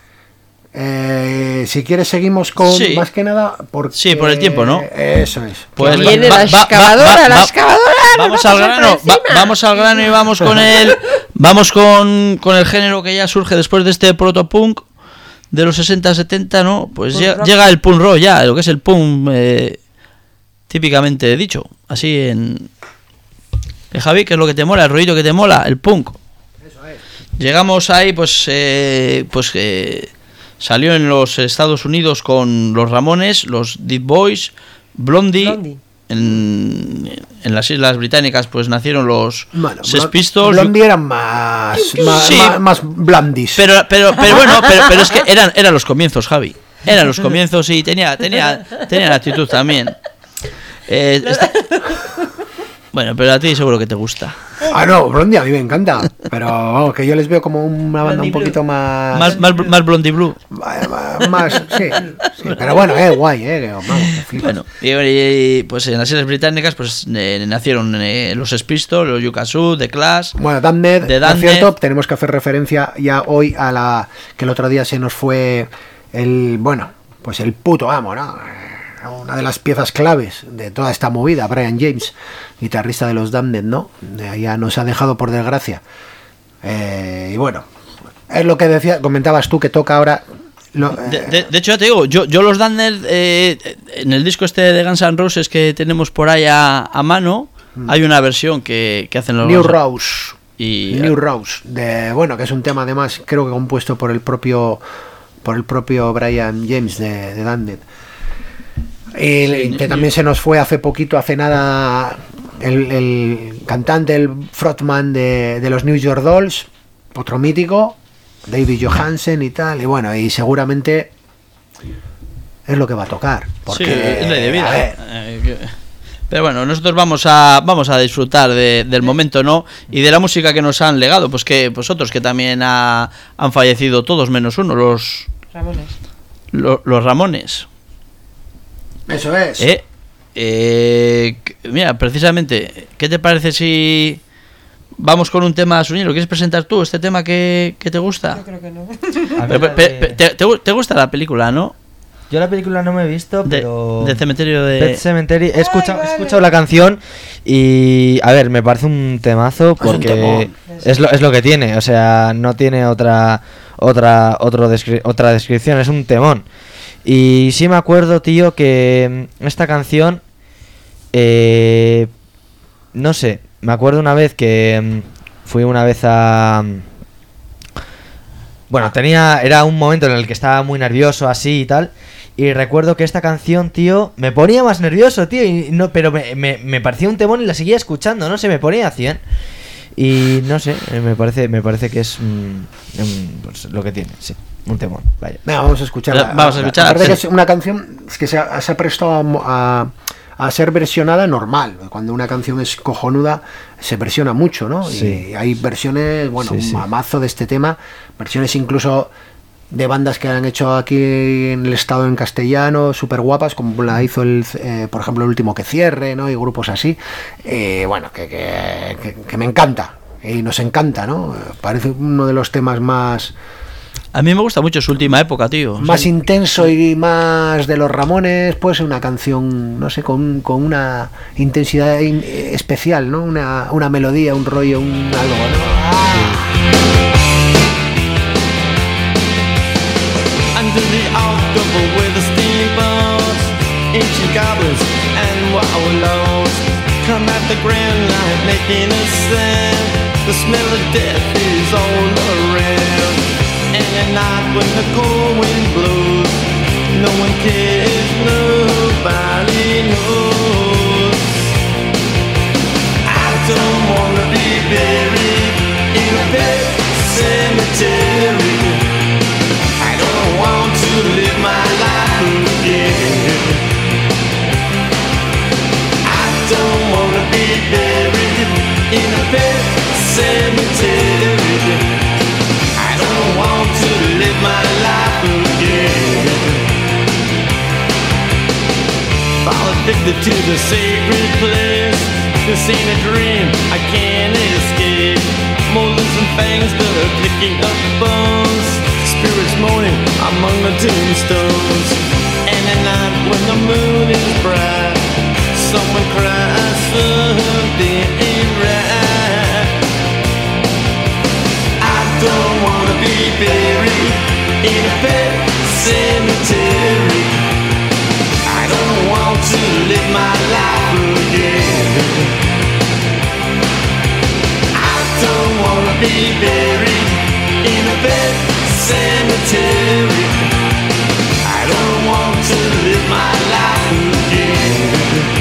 Eh, si quieres seguimos con Sí. más que nada porque Sí, por el tiempo, ¿no? Eso es. Pues Que- Viene va- la va- va- excavadora, va- la va- excavadora. nos Vamos al a por grano, va- encima. vamos al grano y vamos con el vamos con, con el género que ya surge después de este protopunk de los sesenta setenta, ¿no? Pues Punk lle- rock. llega el punk rock ya, lo que es el punk eh, típicamente dicho, así en eh, Javi, ¿qué es lo que te mola? El rollito que te mola, el punk. Llegamos ahí, pues, eh, pues eh, salió en los Estados Unidos con los Ramones, los Dead Boys, Blondie. Blondie. En, en las Islas Británicas, pues nacieron los Bueno, Sex Blon- Pistols. Blondie eran más, más, Sí. más, más blandis. Pero, pero, pero bueno, pero, pero es que eran, eran los comienzos, Javi. Eran los comienzos y tenía, tenía, tenía actitud también. Eh, está- Bueno, pero a ti seguro que te gusta. Ah, no, Blondie a mí me encanta. Pero vamos, que yo les veo como una banda un poquito más. Más, más, más Blondie Blue. más, más- sí, sí. Pero bueno, eh, guay, eh. que, vamos, que flipas. Bueno, y, y, pues en las Islas Británicas pues eh, nacieron eh, los Sex Pistols, los Yukasu, The Clash. Bueno, Damned, De por Damned. cierto, tenemos que hacer referencia ya hoy a la que el otro día se nos fue el, bueno, pues el puto amo, ¿no? Una de las piezas claves de toda esta movida, Brian James, guitarrista de los Damned, ¿no? Ya nos ha dejado por desgracia. Eh, y bueno, es lo que decía, comentabas tú, que toca ahora. Lo, eh, de, de, de hecho, ya te digo, yo, yo los Damned, eh, en el disco este de Guns N' Roses que tenemos por ahí a, a mano, mm. hay una versión que, que hacen los New Rose. Y, New Rose, de, bueno, que es un tema además, creo que compuesto por el propio por el propio Brian James de, de Damned. Y sí, que también se nos fue hace poquito, hace nada, el, el cantante, el frontman de, de los New York Dolls, otro mítico, David Johansen y tal, y bueno, y seguramente es lo que va a tocar, porque sí, es la de vida. Eh, que... Pero bueno, nosotros vamos a vamos a disfrutar de, del momento, ¿no? Y de la música que nos han legado, pues que vosotros que también ha, han fallecido todos menos uno, los Ramones. Lo, los Ramones. Eso es. Eh, eh, mira, precisamente, ¿qué te parece si vamos con un tema sonido? ¿Quieres presentar tú este tema que, que te gusta? Yo creo que no. Pero, pe, pe, te, te, ¿Te gusta la película, no? Yo la película no me he visto, pero... De, de Cementerio de... Pet Sematary. He escuchado, he escuchado la canción y... A ver, me parece un temazo porque es, es, lo, es lo que tiene. O sea, no tiene otra otra otro descri- otra descripción. Es un temón. Y sí me acuerdo, tío, que esta canción... Eh, no sé, me acuerdo una vez que fui una vez a... Bueno, tenía... Era un momento en el que estaba muy nervioso así y tal... Y recuerdo que esta canción, tío, me ponía más nervioso, tío, y no, pero me, me, me parecía un temón y la seguía escuchando, no sé, me ponía a cien. Y no sé, me parece me parece que es un, un, pues, lo que tiene, sí, un temón, vaya. Venga, vamos a escucharla. Vamos a escuchar. Aparte que es una canción que se ha, se ha prestado a, a, a ser versionada normal. Cuando una canción es cojonuda, se versiona mucho, ¿no? Sí. Y hay versiones, bueno, sí, sí. un mamazo de este tema, versiones incluso... de bandas que han hecho aquí en el estado en castellano, súper guapas, como la hizo, el eh, por ejemplo, el último que cierre, ¿no? Y grupos así. Eh, bueno, que, que, que, que me encanta. Y nos encanta, ¿no? Parece uno de los temas más... A mí me gusta mucho su última época, tío. Más o sea, intenso y más de los Ramones, pues una canción, no sé, con, con una intensidad in, especial, ¿no? Una, una melodía, un rollo, un algo, ¿no? ¡Ah! Under the October with the steamboats, ancient goblins and wallows come at the grand light making a sound. The smell of death is all around. And at night when the cold wind blows, no one cares, nobody knows. I don't wanna be buried in a pet cemetery. Want to live my life again. I don't wanna be buried in a pet cemetery. I don't want to live my life again. Fall addicted to the sacred place. This ain't a dream, I can't escape. Molars and fangs that are picking up bones. Spirits moaning among the tombstones. And at night when the moon is bright, someone cries something ain't right. I don't wanna be buried in a pet cemetery. I don't want to live my life again. I don't wanna be buried in a pet cemetery. I don't want to live my life again.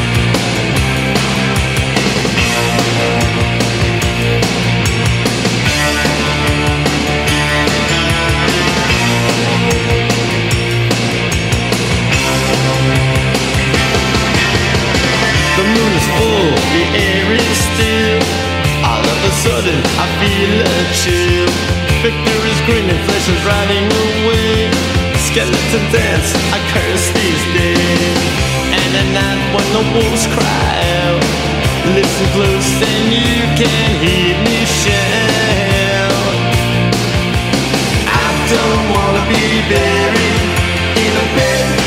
The moon is full, the air is still. All of a sudden I feel a chill. Victor is grinning, flesh is riding away. Skeleton dance, I curse these days. And at night when the wolves cry out, listen close and you can hear me shout. I don't wanna be buried in a bed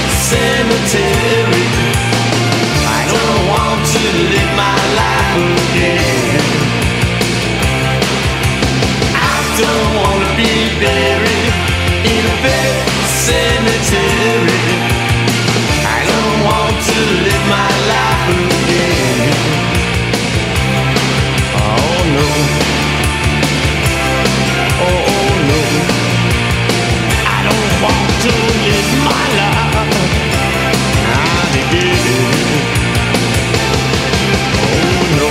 cemetery. I don't want to live my life again. I don't want to be buried in a pet cemetery. I don't want to live my life again. Oh no. Oh, oh no. I don't want to live my life again. Oh no.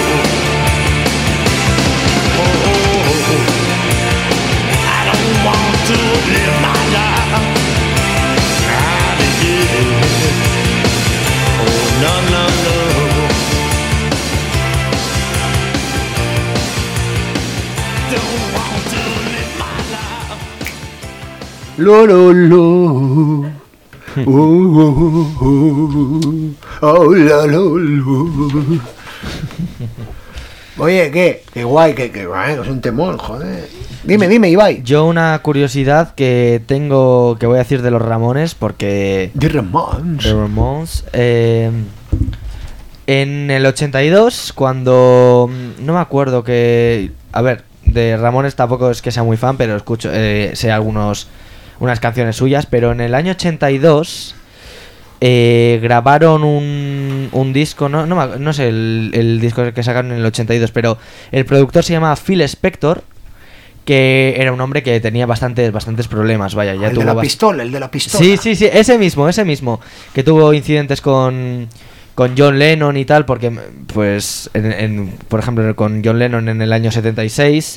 Oh, oh, oh. I don't want to live my life again. Oh no, no, no. Don't want to live my life. Lo, lo, lo. Uh, uh, uh, oh, la, lo, lo. Oye, ¿qué? Qué guay, qué, qué guay, es un temón, joder. Dime, dime, Ibai. Yo una curiosidad que tengo, que voy a decir de los Ramones, porque... The Ramones. The Ramones. Eh, en el ochenta y dos, cuando... No me acuerdo que... A ver, de Ramones tampoco es que sea muy fan, pero escucho, eh, sé algunos... unas canciones suyas, pero en el año ochenta y dos eh, grabaron un, un disco, no, no, me- no sé el, el disco que sacaron en el ochenta y dos, pero el productor se llama Phil Spector, que era un hombre que tenía bastantes bastantes problemas, vaya, ya El tuvo de la bast- pistola, el de la pistola. Sí, sí, sí, ese mismo, ese mismo, que tuvo incidentes con con John Lennon y tal, porque pues en, en- por ejemplo con John Lennon en el año setenta y seis.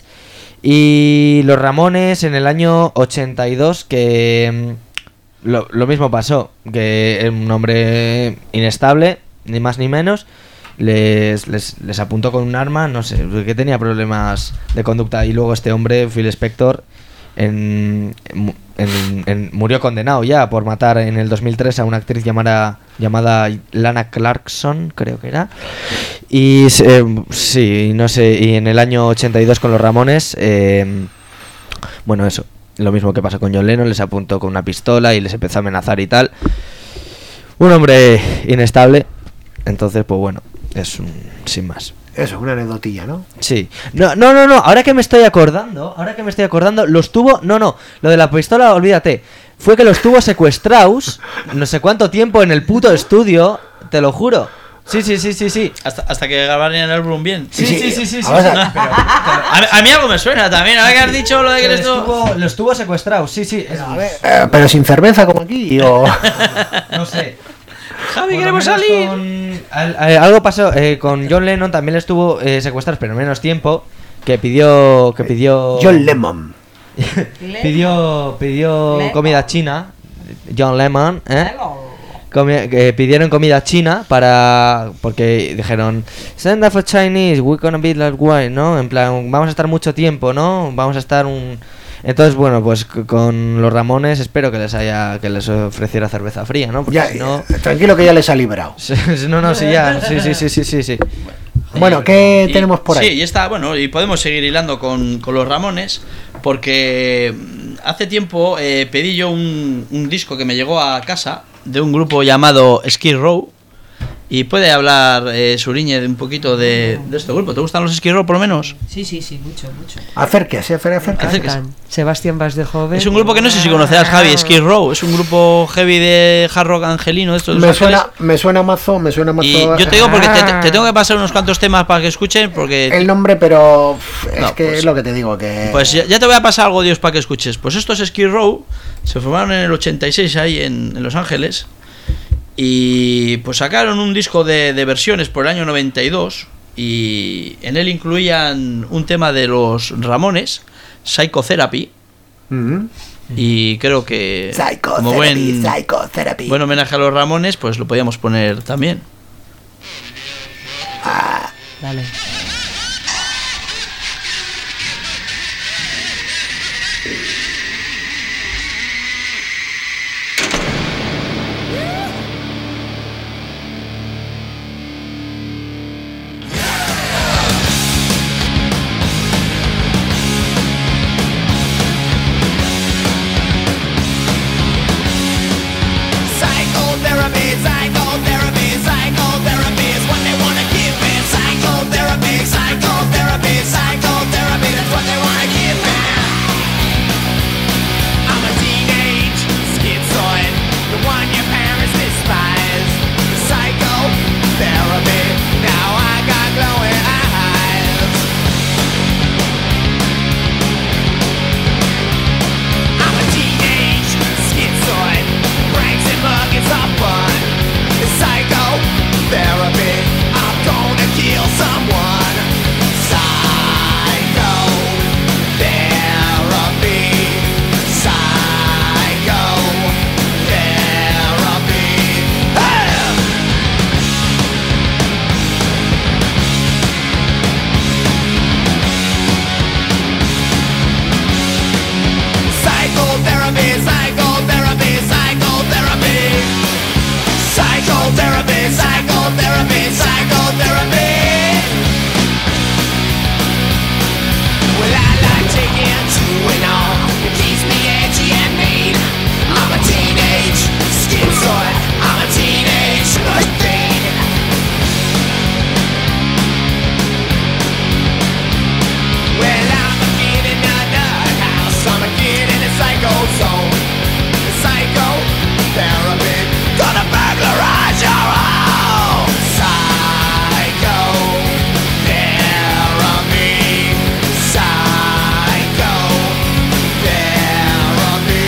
Y los Ramones en el año ochenta y dos, que mm, lo, lo mismo pasó, que era un hombre inestable, ni más ni menos, les, les, les apuntó con un arma, no sé, que tenía problemas de conducta. Y luego este hombre, Phil Spector, en, en- en- murió condenado ya por matar en el dos mil tres a una actriz llamada, llamada Lana Clarkson, creo que era. Y eh, sí, no sé, y en el año ochenta y dos con los Ramones, eh, bueno, eso, lo mismo que pasó con John Lennon, les apuntó con una pistola y les empezó a amenazar y tal. Un hombre inestable, entonces pues bueno, es un, sin más. Eso, una anecdotilla, ¿no? Sí. No, no, no, no, ahora que me estoy acordando, ahora que me estoy acordando, los tuvo, no, no, lo de la pistola, olvídate. Fue que los tuvo secuestrados no sé cuánto tiempo en el puto estudio, te lo juro. Sí, sí, sí, sí, sí. Hasta, hasta que grabaran en el álbum bien. Sí, sí, sí, sí, sí. Vamos a- pero- A, mí- a mí algo me suena también. Ahora que has dicho lo de que Los eres tú. tuvo, los tuvo secuestrados, sí, sí. es- A ver, eh, pero sin cerveza como aquí, o... no sé. Javi, Por lo queremos menos salir. con- al- eh, algo pasó eh, con John Lennon, también le estuvo eh, secuestrados, pero menos tiempo. Que pidió. Que pidió. John Lemon. pidió. Pidió Lemon. comida china. John Lemon, ¿eh? Comi- que pidieron comida china para. Porque dijeron: Send that for Chinese, we're gonna be like white, ¿no? En plan, vamos a estar mucho tiempo, ¿no? Vamos a estar un. Entonces, bueno, pues c- con los Ramones espero que les haya. Que les ofreciera cerveza fría, ¿no? Porque Ya, si no. eh, tranquilo que ya les ha librado. No, no, sí, ya. Sí, sí, sí, sí, sí. sí. Bueno, ¿qué Y- tenemos por ahí? Sí, y está, bueno, y podemos seguir hilando con, con los Ramones, porque mm, hace tiempo eh, pedí yo un, un disco que me llegó a casa de un grupo llamado Skid Row. Y puede hablar eh, Suriñe de un poquito de, de este grupo. ¿Te gustan los Skid Row por lo menos? Sí, sí, sí, mucho, mucho. Acérquese, acérquese. Acérquese. Sebastián Vaz de joven. Es un grupo que no sé si conocerás, Javi, Skid Row. Es un grupo heavy de hard rock angelino. De estos de Me Los Ángeles. suena, me suena mazo, me suena mazo. Y yo te digo porque te, te tengo que pasar unos cuantos temas para que escuchen, porque... El nombre, pero uf, es No, que pues- es lo que te digo, que... Pues ya, ya te voy a pasar algo, Dios, para que escuches. Pues estos Skid Row se formaron en el ochenta y seis ahí en, en Los Ángeles. Y pues sacaron un disco de, de versiones por el año noventa y dos. Y en él incluían un tema de los Ramones, Psychotherapy. Mhm. Y creo que como Psychotherapy, buen, psychotherapy. buen homenaje a los Ramones, pues lo podíamos poner también. Dale. Psychotherapy, therapy. I'm gonna kill someone. Psycho therapy. Psycho therapy. Hey! Psychotherapy, psychotherapy, psychotherapy. Psychotherapy, psychotherapy, psychotherapy. Well, I like taking Tylenol. It keeps me edgy and mean. I'm a teenage schizoid. I'm a teenage fiend. Well, I'm a kid in a nut house. I'm a kid in a psycho zone. Psycho therapy. Gonna burglarize your home. Psycho therapy. Psycho therapy.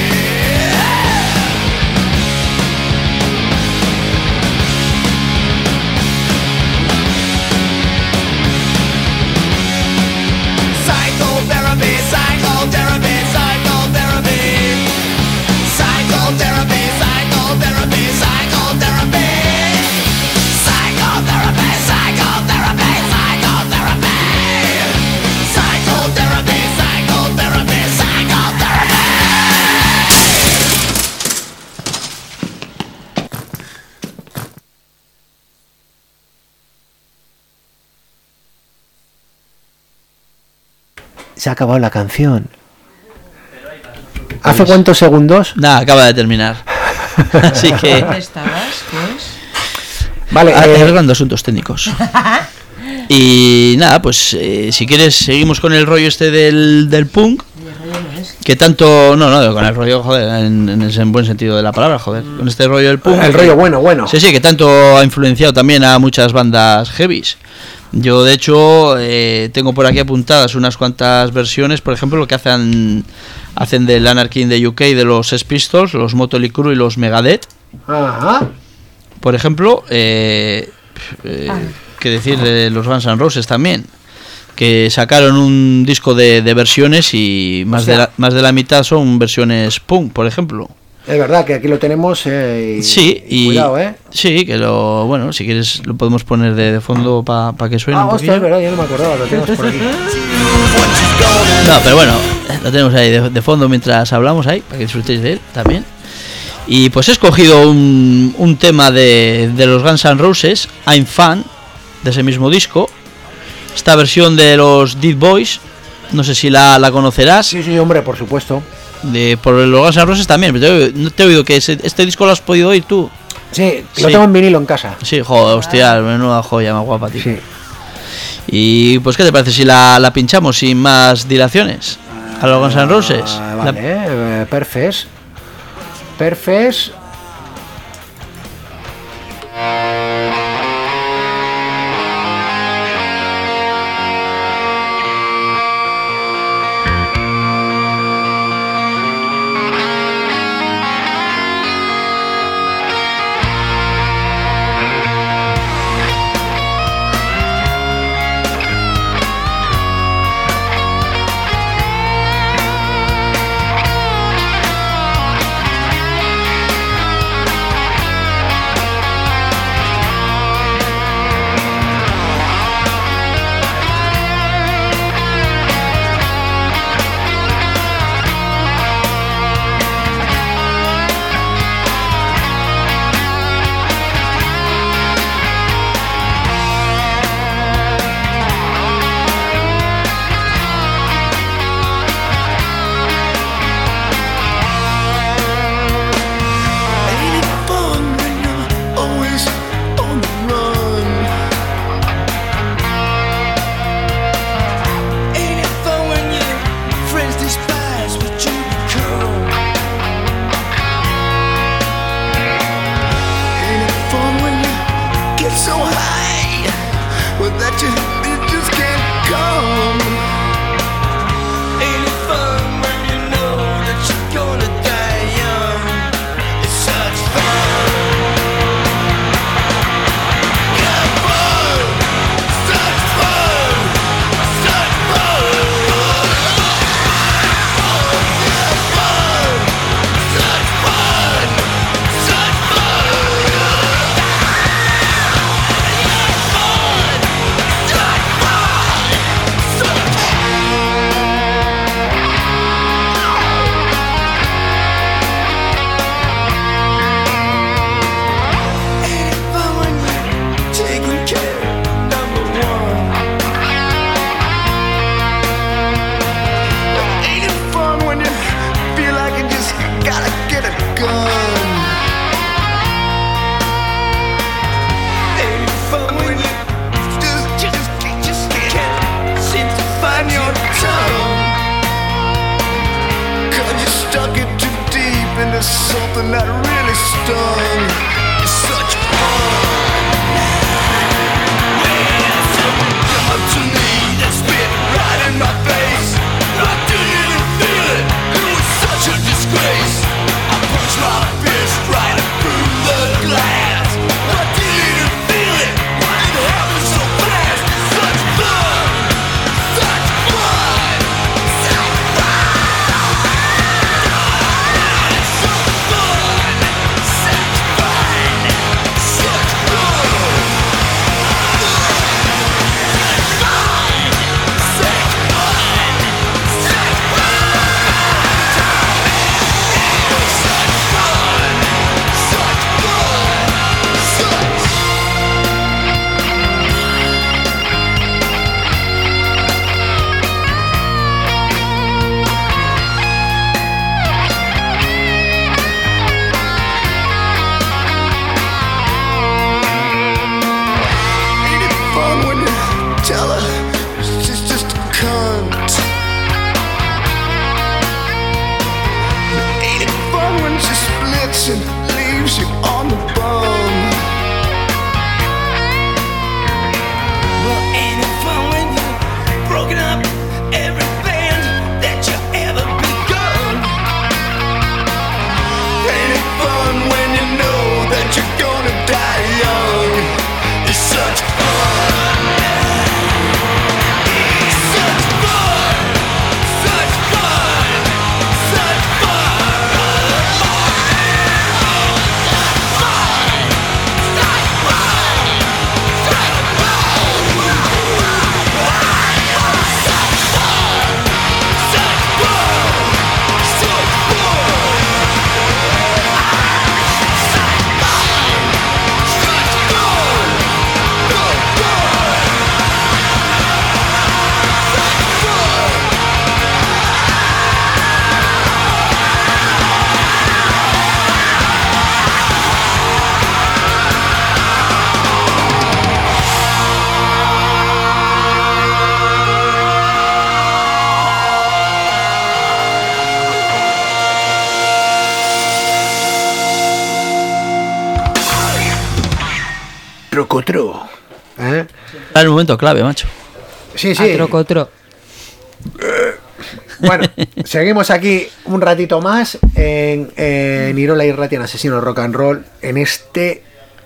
Psychotherapy, psychotherapy, psychotherapy. Psychotherapy, psychotherapy, psychotherapy. Psychotherapy, psychotherapy, psychotherapy. Psychotherapy, psychotherapy, psychotherapy. Se ha acabado la canción. ¿Hace cuántos segundos? Nada, acaba de terminar. Así que. ¿Dónde estabas, pues? Vale, Ah, eh, arreglando asuntos técnicos. Y nada, pues eh, si quieres seguimos con el rollo este del, del punk. Que tanto, no, no, con el rollo, joder, en, en ese buen sentido de la palabra, joder, con este rollo del punk. el rollo bueno, bueno. Sí, sí, que tanto ha influenciado también a muchas bandas heavies. Yo, de hecho, eh, tengo por aquí apuntadas unas cuantas versiones, por ejemplo, lo que hacen hacen del Anarchy in the U K, de los Sex Pistols, los Motley Crue y los Megadeth. Ajá. Por ejemplo, eh, eh, que decir de los Guns N' Roses también, que sacaron un disco de, de versiones y más, O sea, de la, más de la mitad son versiones punk, por ejemplo. Es verdad que aquí lo tenemos. Eh, y, Sí, y cuidado, ¿eh? sí, que lo, bueno, si quieres lo podemos poner de, de fondo para pa que suene Ah, un hostia, es poquillo. verdad, yo no me acordaba, lo tenemos por aquí. No, pero bueno, lo tenemos ahí de, de fondo mientras hablamos ahí, para que disfrutéis de él también. Y pues he escogido un, un tema de, de los Guns N' Roses, I'm Fan, de ese mismo disco. Esta versión de los Dead Boys, no sé si la, la conocerás. Sí, sí, hombre, por supuesto. De, por los Guns N' Roses también, pero te, no te he oído que ese, este disco lo has podido oír tú. Sí, lo Sí. tengo en vinilo en casa. Sí, joder, hostia, menuda joya más guapa, tío. Sí. Y pues, ¿qué te parece si la, la pinchamos sin más dilaciones? A los Guns N' Roses. Ah, La- vale, eh, Perfes. Perfes. Psycho that really stung. Such fun. Well, someone come up to me and spit right in my face. I didn't even feel it. It was such a disgrace. I punched my fist right through the glass. I didn't even feel it. Why did it happen so fast? Such fun. Such fun. Such Trocotro. ¿Eh? Está en el momento clave, macho. Sí, sí. A trocotro. Bueno, seguimos aquí un ratito más en, en Irola y Rati en Asesino Rock and Roll en este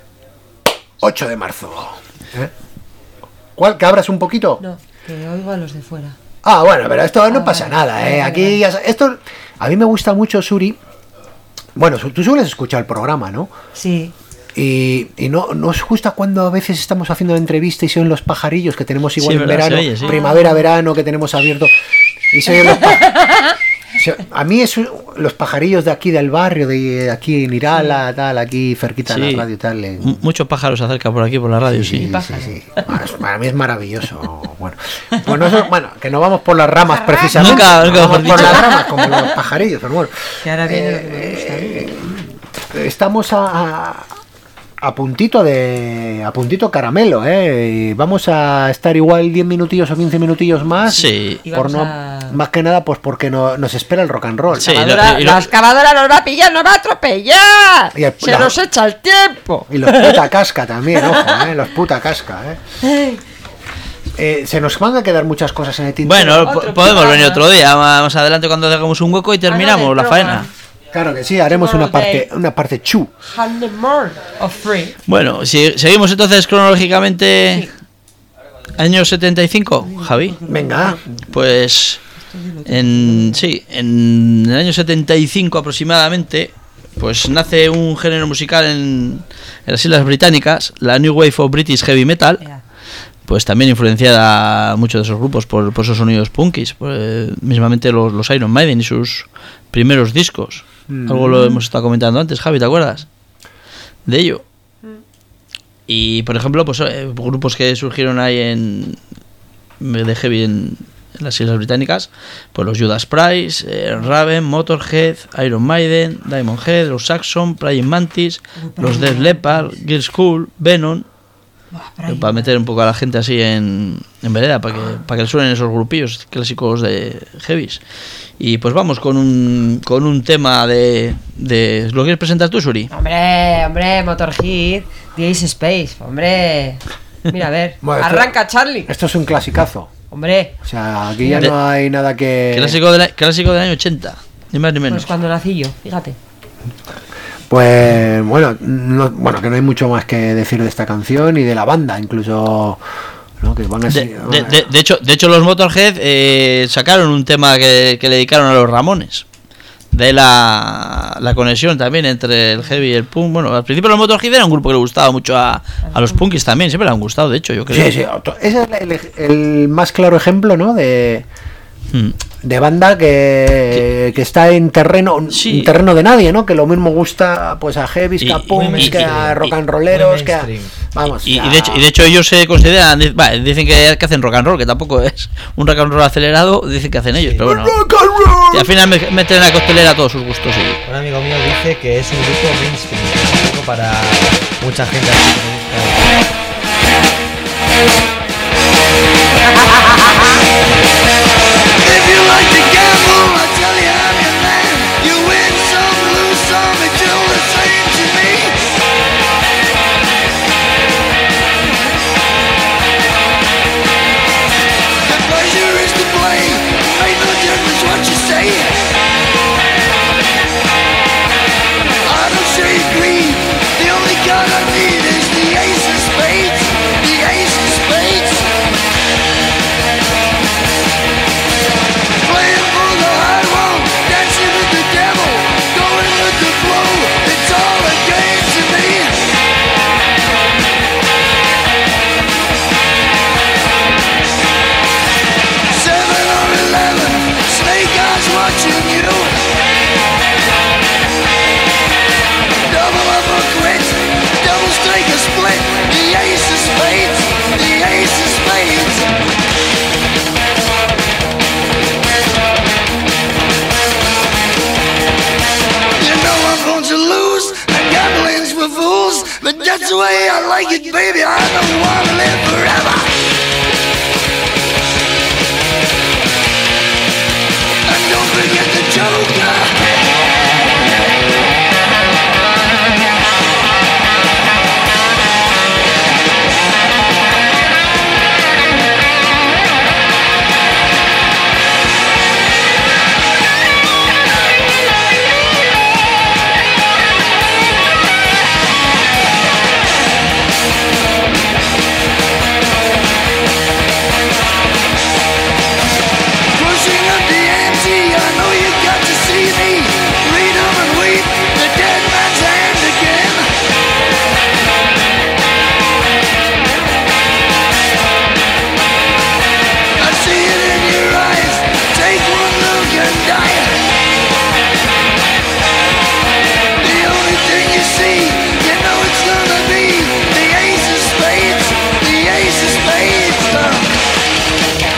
ocho de marzo. ¿Eh? ¿Cuál? ¿Que abras un poquito? No, que oigo a los de fuera. Ah, bueno, pero esto no Ah, pasa vale. nada, ¿eh? Vale, Aquí vale. ya, esto a mí me gusta mucho, Suri. Bueno, tú sueles escuchar el programa, ¿no? Sí. Y, y no nos gusta cuando a veces estamos haciendo entrevistas y se oyen los pajarillos que tenemos igual Sí, en verdad, verano, se oye, sí. primavera, verano, que tenemos abierto. Y se oyen los pajarillos. A mí es los pajarillos de aquí del barrio, de aquí en Irala, tal, aquí cerquita de Sí. la radio, tal. en- M- Muchos pájaros se acercan por aquí, por la radio, sí. Sí, sí, sí. Bueno, es- para mí es maravilloso. Bueno, bueno, eso- bueno, que no vamos por las ramas precisamente. Nunca- nunca no vamos mejor por dicho. las ramas como los pajarillos, pero bueno. Que ahora viene lo que me gusta a mí. Estamos a, a, a puntito de a puntito caramelo, ¿eh? Y vamos a estar igual diez minutillos o quince minutillos más. Sí. Y Por vamos no, a- más que nada, pues porque no, nos espera el rock and roll. Sí. Excavadora- y lo- la excavadora nos va a pillar, nos va a atropellar. Y el- Se la- nos echa el tiempo. Y los puta casca también, ojo, ¿eh? Los puta casca, ¿eh? Eh, se nos van a quedar muchas cosas en el tintero. Bueno, Otro po- podemos programa. venir otro día, más adelante cuando hagamos un hueco y terminamos Ah, no, la de faena. droga. Claro que sí, haremos una Tomorrow parte, day. una parte chu. Hundred more of free. Bueno, si seguimos entonces cronológicamente, año setenta y cinco, Javi. Venga, Pues en sí, en el año setenta y cinco aproximadamente, pues nace un género musical en, en las Islas Británicas, la New Wave of British Heavy Metal, Yeah. pues también influenciada muchos de esos grupos por, por esos sonidos punkis, por, eh, mismamente los, los Iron Maiden y sus primeros discos. Algo lo hemos estado comentando antes, Javi, ¿te acuerdas? De ello. Y por ejemplo, pues eh, grupos que surgieron ahí en de heavy en, en las Islas Británicas, pues los Judas Priest, eh, Raven, Motorhead, Iron Maiden, Diamond Head, los Saxon, Praying Mantis, los Def Leppard, Girls School, Venom, para meter un poco a la gente así en, en vereda, para que, para que le suenen esos grupillos clásicos de heavies. Y pues vamos con un, con un tema de, de... ¿Lo quieres presentar tú, Suri? Hombre, hombre, Motorhead, The Ace Space, hombre. Mira, a ver, Bueno, esto- arranca Charlie. Esto es un clasicazo. Hombre, O sea, aquí ya De- no hay nada que... Clásico, de la- clásico del año ochenta, ni más ni menos. pues cuando nací yo, fíjate. Pues bueno, no, bueno, que no hay mucho más que decir de esta canción y de la banda, incluso, ¿no? Que van a De, ser- de- de- de hecho, de hecho, los Motorhead eh, sacaron un tema que, que le dedicaron a los Ramones. De la, la conexión también entre el heavy y el punk. Bueno, al principio los Motorhead era un grupo que le gustaba mucho a, a los punkis también. Siempre le han gustado, de hecho, yo creo. Sí, sí, otro- ese es el, el más claro ejemplo, ¿no? De, Mm. de banda que, que está en terreno Sí. en terreno de nadie, ¿no? Que lo mismo gusta pues a heavies, que a Y- punks, y- que a y- rock and rolleros, muy que a, mainstream. vamos, Y, a- y de hecho, y de hecho ellos se consideran, di- bah, dicen que, que hacen rock and roll, que tampoco es un rock and roll acelerado, dicen que hacen ellos, pero bueno. Rock and roll. Y al final me- meten en la costelera todos sus gustos. Y, Un amigo mío dice que es un grupo mainstream, que es un poco para mucha gente así que le gusta. If you like to gamble, I tell you I'm your man. You win some, lose some, it's all the same to me. The pleasure is to play, ain't no difference what you say. I don't shade greed, the only card I need is the ace of spades, the ace of spades. Playing for the high road, dancing with the devil, going with the flow, it's all a game to me. Seven or eleven, snake eyes watching you. Double up or quit, double strike or split, the ace of spades, the ace of spades. You know I'm going to lose, and gambling's for fools, but that's the way I like it, baby. I don't want to live forever. And don't forget the Joker. Pushing up the ante, I know you got to see me. Read 'em and weep, the dead man's hand again. I see it in your eyes, take one look and die. The only thing you see, you know it's gonna be the ace of spades, the ace of spades. Uh.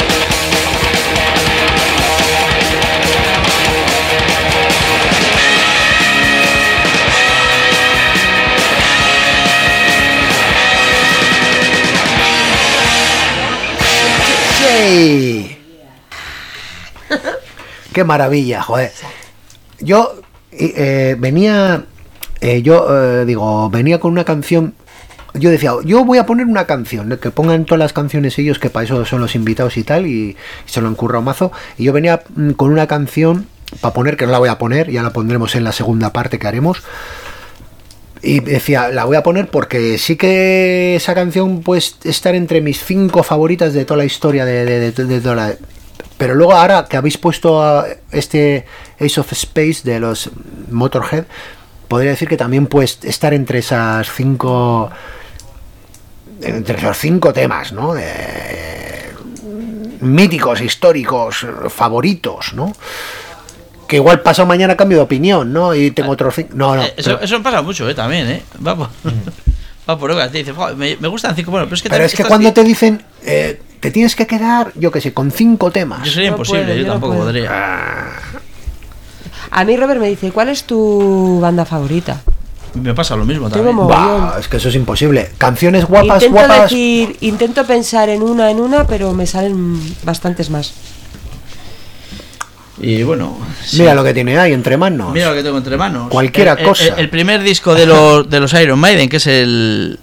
¡Sí! ¡Qué maravilla, joder! Yo eh, venía, eh, yo eh, digo, venía con una canción. Yo decía, yo voy a poner una canción, ¿no? Que pongan todas las canciones ellos, que para eso son los invitados y tal, y, y se lo han currado mazo. Y yo venía mm, con una canción para poner, que no la voy a poner, ya la pondremos en la segunda parte que haremos. Y decía, la voy a poner porque sí que esa canción puede estar entre mis cinco favoritas de toda la historia de, de, de, de toda la... Pero luego ahora que habéis puesto a este Ace of Space de los Motorhead, podría decir que también puede estar entre esas cinco... Entre esos cinco temas, ¿no? De, míticos, históricos, favoritos, ¿no? Que igual pasado mañana cambio de opinión, ¿no? Y tengo otros cinco... No, no. Eh, eso, pero- eso me pasa mucho, eh, también, eh. Va por, va por obra, te dice, "Jo, me, me gustan cinco, bueno, pero es que Pero también es que estas cuando ci- te dicen, eh, te tienes que quedar, yo que sé, con cinco temas. Yo sería No imposible, puedo, yo, yo no tampoco puedo. podría. A mí Robert me dice, ¿cuál es tu banda favorita? Me pasa lo mismo Tengo también. mogollón. Bah, es que eso es imposible. Canciones guapas, intento guapas. decir, intento pensar en una en una, pero me salen bastantes más. Y bueno, sí. Mira lo que tiene ahí entre manos. Mira lo que tengo entre manos. Cualquiera El- el- cosa. El, el primer disco de los, de los Iron Maiden, que es el...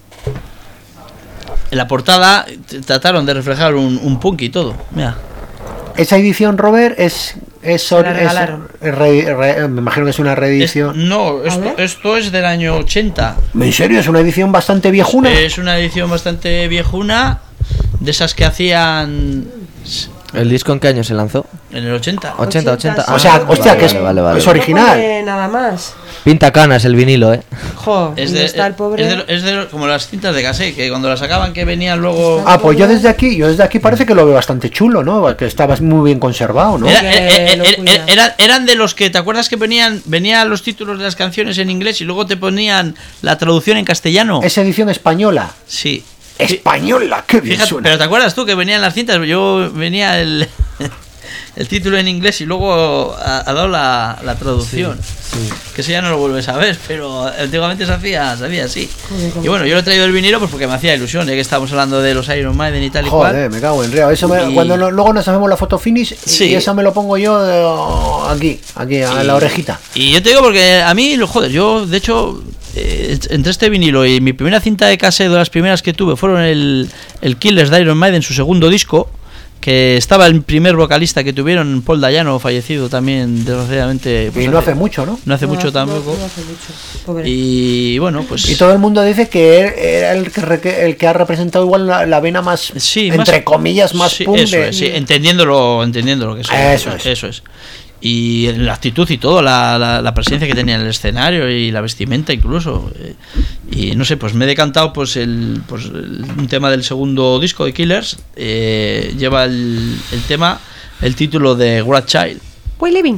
En la portada t- trataron de reflejar un, un punk y todo. Mira. Esa edición, Robert, es. es, Se la es- regalaron. es re- re- me imagino que es una Es- reedición. no, esto, ver. esto es del año ochenta. ¿En serio? Es una edición bastante viejuna. Es una edición bastante viejuna, de esas que hacían ¿El disco en qué año se lanzó? en el ochenta. ochenta, ochenta. O sea, Ah, hostia, vale, que es, vale, vale, vale. es original. No pone nada más. Pinta canas el vinilo, ¿eh? Jo, Es ¿dónde de, está el pobre? es de- es de- como las cintas de cassette, que cuando las sacaban que venían luego... Ah, pues yo desde aquí, yo desde aquí parece que lo veo bastante chulo, ¿no? Que estaba muy bien conservado, ¿no? Era- Que eh, eh, lo eh, cuida. eh, era- eran de los que, ¿te acuerdas que venían, venían los títulos de las canciones en inglés y luego te ponían la traducción en castellano? Es edición española. Sí. Española, qué bien Fíjate, suena. pero ¿te acuerdas tú que venían las cintas? Yo venía el, el título en inglés y luego ha, ha dado la, la traducción. Que eso ya no lo vuelves a ver, pero antiguamente se hacía, se hacía así. Y bueno, yo lo he traído el vinilo pues porque me hacía ilusión, ya que estábamos hablando de los Iron Maiden y tal y Joder, cual. me cago en río. Eso me- Y- Cuando no- luego nos hacemos la foto finish Sí. y esa me lo pongo yo eh, aquí, aquí, a la orejita. Y yo te digo porque a mí, lo- joder, yo de hecho, eh, entre este vinilo y mi primera cinta de cassette, de las primeras que tuve, fueron el, el Killers de Iron Maiden, su segundo disco, que estaba el primer vocalista que tuvieron, Paul Dayano, fallecido también, desgraciadamente. pues Y no hace mucho, ¿no? No hace No, mucho no, tampoco. no hace mucho, pobre. Y bueno, pues... Y todo el mundo dice que er- era el que, re- el que ha representado igual la, la vena más, Sí, entre más- comillas, más sí, punk eso de- es, sí, entendiéndolo, entendiéndolo que es. Eso es. Eso es. Y la actitud y todo, la, la, la presencia que tenía en el escenario y la vestimenta incluso. eh, Y no sé, pues me he decantado pues el, pues el- un tema del segundo disco de Killers. eh, lleva el, el tema, el título de What Child. We living.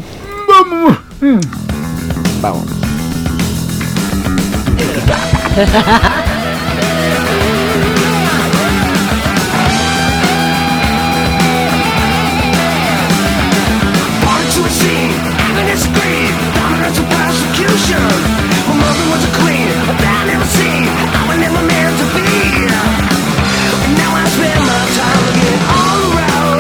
Vamos. Born to a scene, and it's greed, dominance and persecution. My mother was a queen, a that I never seen, I was never meant to be. And now I spend my time looking all around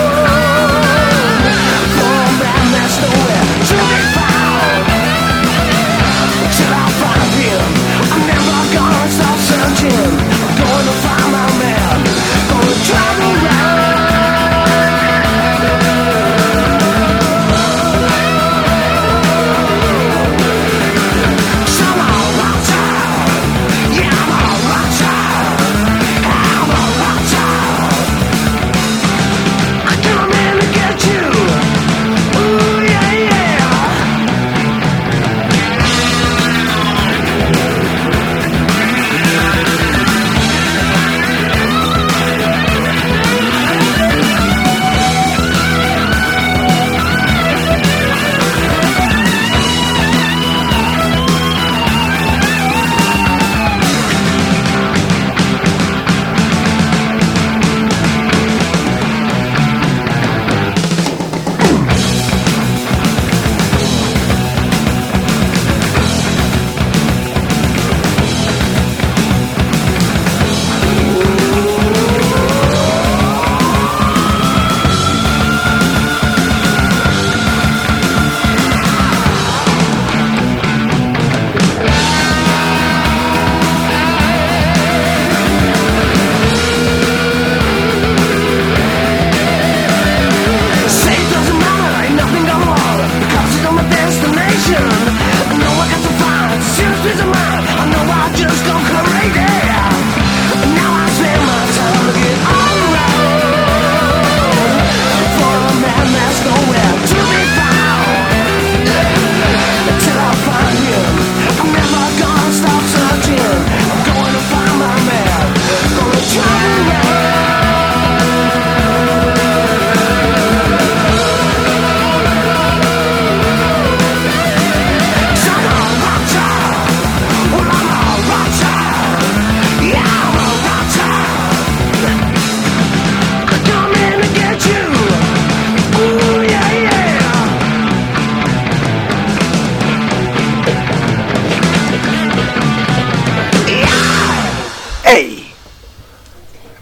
for a man that's nowhere to be found. Till I find him, I'm never gonna stop searching.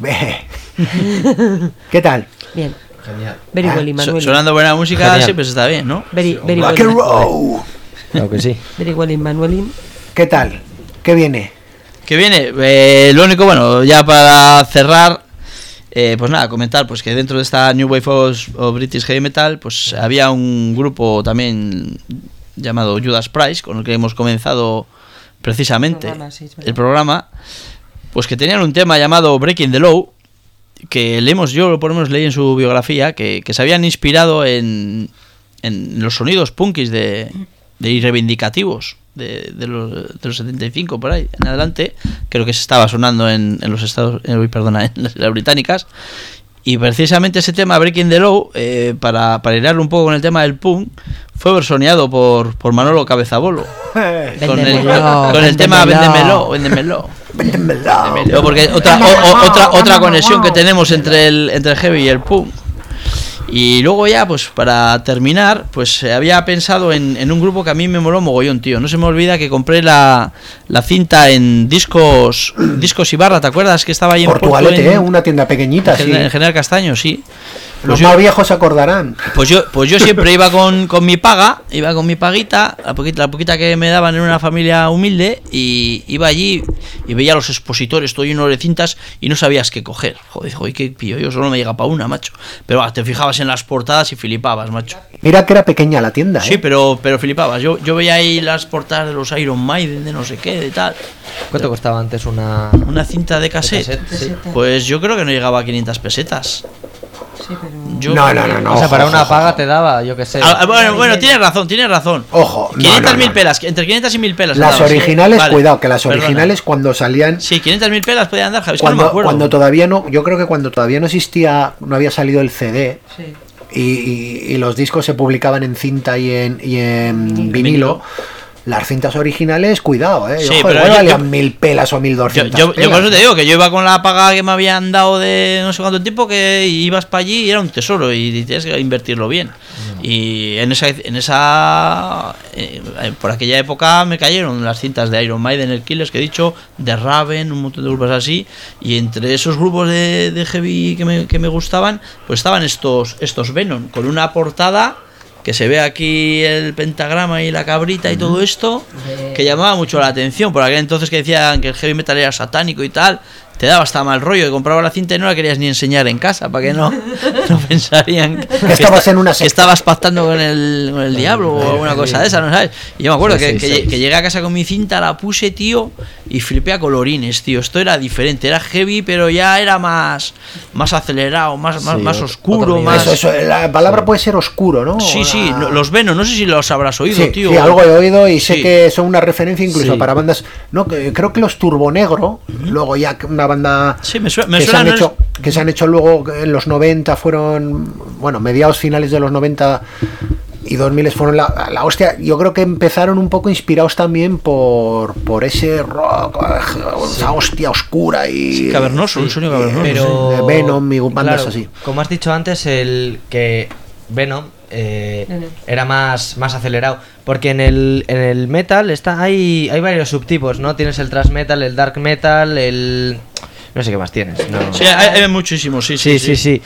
¿Qué tal? Bien. Genial. Very Ah, well, Immanuel. So- sonando buena música Genial. siempre se está bien, ¿no? Very, very Rock well. and roll. Claro que sí. Very well, Immanuel. ¿Qué tal? ¿Qué viene? Que viene, eh, lo único, bueno, ya para cerrar, eh, pues nada, comentar pues que dentro de esta New Wave of, of British Heavy Metal, pues había un grupo también llamado Judas Priest, con el que hemos comenzado precisamente Programa, sí, es verdad. el programa, pues que tenían un tema llamado Breaking the Law, que leemos, yo por lo menos leí en su biografía, que, que se habían inspirado en, en los sonidos punkis de, de y reivindicativos de, de, los, de los setenta y cinco por ahí en adelante, creo que se estaba sonando en, en los Estados en, perdona, en las, las británicas, y precisamente ese tema Breaking the Law, eh, para, para irarlo un poco con el tema del punk, fue versioneado por, por Manolo Cabezabolo con el, Véndemelo, con el tema véndemelo. Véndemelo, Véndemelo. Véndemelo. Yo, porque otra o- o- otra otra conexión que tenemos entre el entre el heavy y el punk. Y luego ya, pues para terminar, pues eh, había pensado en, en un grupo que a mí me moló mogollón, tío. No se me olvida que compré la, la cinta en discos discos Ibarra, ¿te acuerdas? Que estaba ahí en Portugalete, Porto, en- ¿eh? Una tienda pequeñita, en, sí. en General Castaño, sí. Los Pues yo, más viejos se acordarán. pues yo pues yo siempre iba con, con mi paga, iba con mi paguita, la poquita, la poquita que me daban en una familia humilde, y iba allí y veía a los expositores todo lleno de cintas y no sabías qué coger. Joder, joder, qué pillo, yo solo me llega para una, macho. Pero ah, te fijabas en las portadas y flipabas, macho. Mira que era pequeña la tienda, ¿eh? Sí, pero pero flipabas. Yo yo veía ahí las portadas de los Iron Maiden, de no sé qué, de tal. ¿Cuánto costaba antes una...? Una cinta de cassette. cassette, sí. Pues yo creo que no llegaba a quinientas pesetas. Sí, pero... Yo No, creo no, que- no, no. O sea, ojo, para una ojo. paga te daba, yo qué sé. Ah, ah, bueno, bueno, tienes razón, tienes razón. Ojo, no, quinientas no, mil no. pelas, entre quinientas y mil pelas. Las andaban, sí. originales, Vale, cuidado, que las perdona. originales cuando salían... Sí, quinientas mil pelas podían andar, Javi, es que no me Cuando, acuerdo. cuando todavía no, yo creo que cuando todavía no existía, no había salido el C D, Sí. y, y- y los discos se publicaban en cinta y en, y en vinilo, Vinilo. las cintas originales, cuidado, eh. Sí, Ojo, pero igual yo- valían yo- mil pelas o mil Yo, doscientas. yo, yo pelas, por eso te ¿eh? digo que yo iba con la paga que me habían dado de no sé cuánto tiempo, que ibas para allí y era un tesoro y tienes que invertirlo bien. Y en esa, en esa eh, por aquella época me cayeron las cintas de Iron Maiden, el Killers que he dicho, de Raven, un montón de grupos así, y entre esos grupos de, de heavy que me, que me gustaban, pues estaban estos, estos Venom, con una portada que se ve aquí el pentagrama y la cabrita y todo esto, que llamaba mucho la atención. Por aquel entonces que decían que el heavy metal era satánico y tal, te daba hasta mal rollo, que comprabas la cinta y no la querías ni enseñar en casa, para que no, no pensarían que, estabas esta- en una que secta. estabas pactando con el, con el diablo o alguna cosa de esa, ¿no sabes? Y yo me acuerdo Sí, que, sí, que, sí. que llegué a casa con mi cinta, la puse, tío, y flipé a colorines, tío. Esto era diferente, era heavy, pero ya era más, más acelerado, más, más, Sí, más otro- oscuro, otro nivel. más... Eso, eso, la palabra puede ser oscuro, ¿no? Sí, O sí, la- no- los Venom, no sé si los habrás oído, Sí, tío. sí, algo he oído y sé Sí. que son una referencia incluso Sí. para bandas. No, que- creo que los Turbonegro, luego ya que una banda Sí, me suena, me que, se suena, han no es- hecho, que se han hecho luego en los noventa, fueron, bueno, mediados finales de los noventa y dos mil fueron la, la hostia. Yo creo que empezaron un poco inspirados también por, por ese rock, esa hostia oscura y cavernoso, un sonido cavernoso. Pero de Venom y bandas claro, así. Como has dicho antes, el que Venom eh, Venom. era más, más acelerado. Porque en el, en el metal está hay, hay varios subtipos, ¿no? Tienes el thrash metal, el dark metal, el... no sé qué más tienes. No. Sí, hay, hay muchísimos, sí, Sí, sí, sí.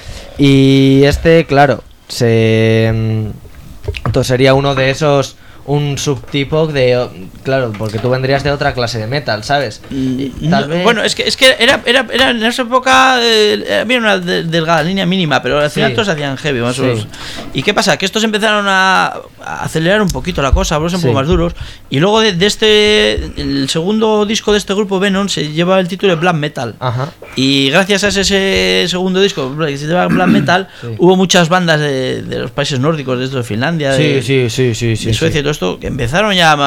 Y este, claro, se... entonces sería uno de esos... un subtipo de... claro, porque tú vendrías de otra clase de metal, ¿sabes? Y tal No, vez- Bueno, es que, es que era, era, era en esa época eh, había una de- delgada línea mínima, pero al final Sí. todos hacían heavy, más o Sí. menos. ¿Y qué pasa? Que estos empezaron a, a acelerar un poquito la cosa, a volverse un Sí. poco más duros. Y luego de, de este, el segundo disco de este grupo Venom se lleva el título de Black Metal. Ajá. Y gracias a ese, ese segundo disco que se llama Black Metal, Sí. hubo muchas bandas de, de los países nórdicos, de estos de Finlandia, de, Sí, sí, sí, sí, sí. de Suecia y sí. todo esto, que empezaron ya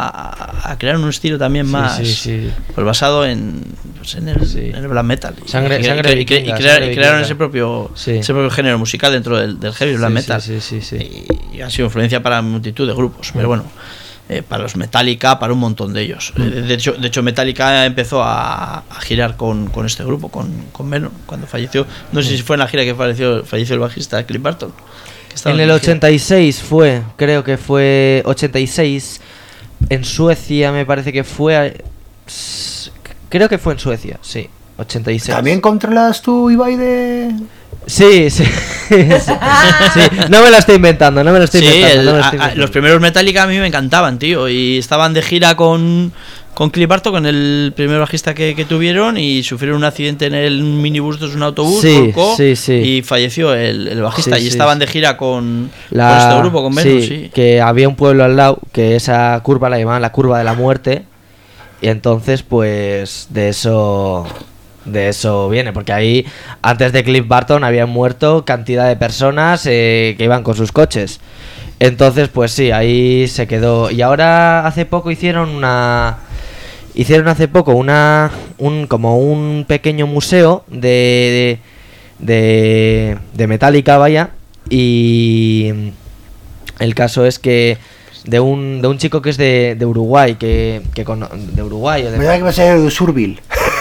a, a crear un estilo también Sí, más sí, sí. pues basado en, pues en, el, Sí. en el black metal. Sangre- y, y- sangre y- y cre- y vikinga, crear- sangre y crearon vikinga. ese propio, Sí. ese propio género musical dentro del, del heavy black Sí, metal. sí, sí, sí, sí. Y, y ha sido influencia para multitud de grupos, pero bueno. eh, para los Metallica, para un montón de ellos. Eh, de, hecho, de hecho, Metallica empezó a, a girar con, con este grupo, con, con Venom, cuando falleció. No sé si fue en la gira que falleció, falleció el bajista Cliff Barton. que estaba En el gira. ochenta y seis fue, creo que fue ochenta y seis. En Suecia me parece que fue... a- s- creo que fue en Suecia, sí. ochenta y seis. ¿También controlas tú, Ibai, de...? Sí, sí. sí. Sí, no me lo estoy inventando, no me lo estoy Sí, inventando. el- no me lo a- estoy a- inventando. los primeros Metallica a mí me encantaban, tío. Y estaban de gira con, con Cliff Barton, con el primer bajista que, que tuvieron, y sufrieron un accidente en el minibús de un autobús, Sí, volcó, sí, sí. y falleció el, el bajista. Sí, y sí, estaban sí. de gira con, La- con este grupo, con Venus, sí, sí. que había un pueblo al lado que esa curva la llamaban la curva de la muerte, y entonces pues de eso de eso viene, porque ahí antes de Cliff Barton habían muerto cantidad de personas eh, que iban con sus coches. Entonces pues sí, ahí se quedó. Y ahora hace poco hicieron una hicieron hace poco una un como un pequeño museo de de, de Metallica, vaya. Y el caso es que de un, de un chico que es de, de Uruguay, que, que cono- de Uruguay o de... Me da que va a ser de Surville.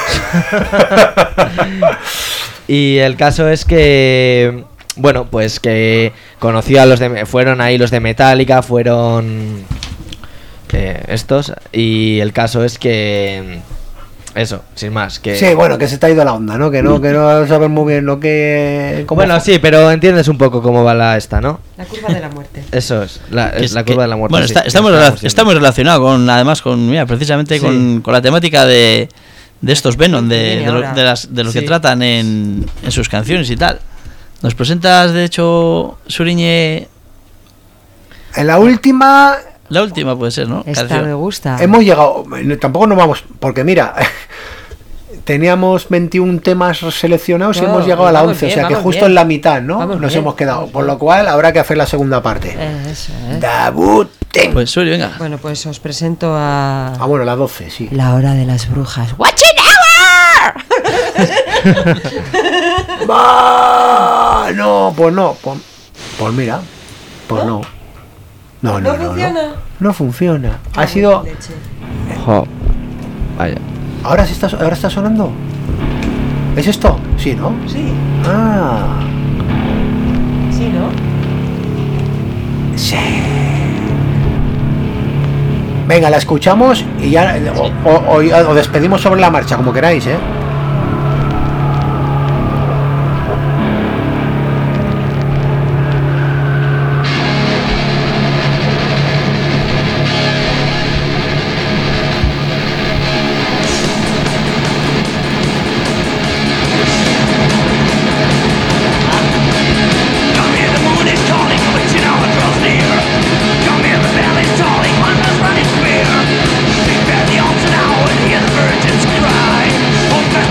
Y el caso es que, bueno, pues que conoció a los de... Fueron ahí los de Metallica, fueron eh, estos, y el caso es que... Eso, sin más, que... Sí, bueno, que se te ha ido la onda, ¿no? Que no, que no sabes muy bien lo que... cómo Bueno, fue. sí, pero entiendes un poco cómo va la esta, ¿no? La curva de la muerte. Eso es, la, Que es la que- curva de la muerte. Bueno, sí, está, que está, muy nos rela- quedamos está siendo. muy relacionado con, además, con, mira, precisamente Sí. con, con la temática de, de estos Venom, de, Viene de, lo- ahora. de las, de los Sí. que tratan en, en sus canciones y tal. Nos presentas, de hecho, Suriñe, En la última la última puede ser, ¿no? Esta Canción. me gusta. hemos llegado... Tampoco nos vamos... Porque mira... Teníamos veintiún temas seleccionados y No, hemos llegado a la vamos once, bien, o sea que vamos justo bien. en la mitad, ¿no? Vamos Nos bien, hemos quedado. vamos Por bien. lo cual habrá que hacer la segunda parte. Eh, Eso, ¿eh? Dabuten. Pues Suri, venga. Bueno, pues os presento a... Ah, bueno, la doce, sí. La hora de las brujas. ¡Watch ¡Va! No, pues no. Pues, pues mira. Pues no. No, no, ¿No no. funciona? No, no funciona. Ha sido... Jo. Vaya. ¿Ahora, sí está, ¿Ahora está sonando? ¿Es esto? Sí, ¿no? Sí, Ah. sí, ¿no? Sí. Venga, la escuchamos y ya o, o- o- o despedimos sobre la marcha, como queráis, ¿eh? Come here, the moon is calling, witching hour draws near. Come here, the bell is tolling, wonders running clear. Prepare the altar now and hear the virgins cry. Open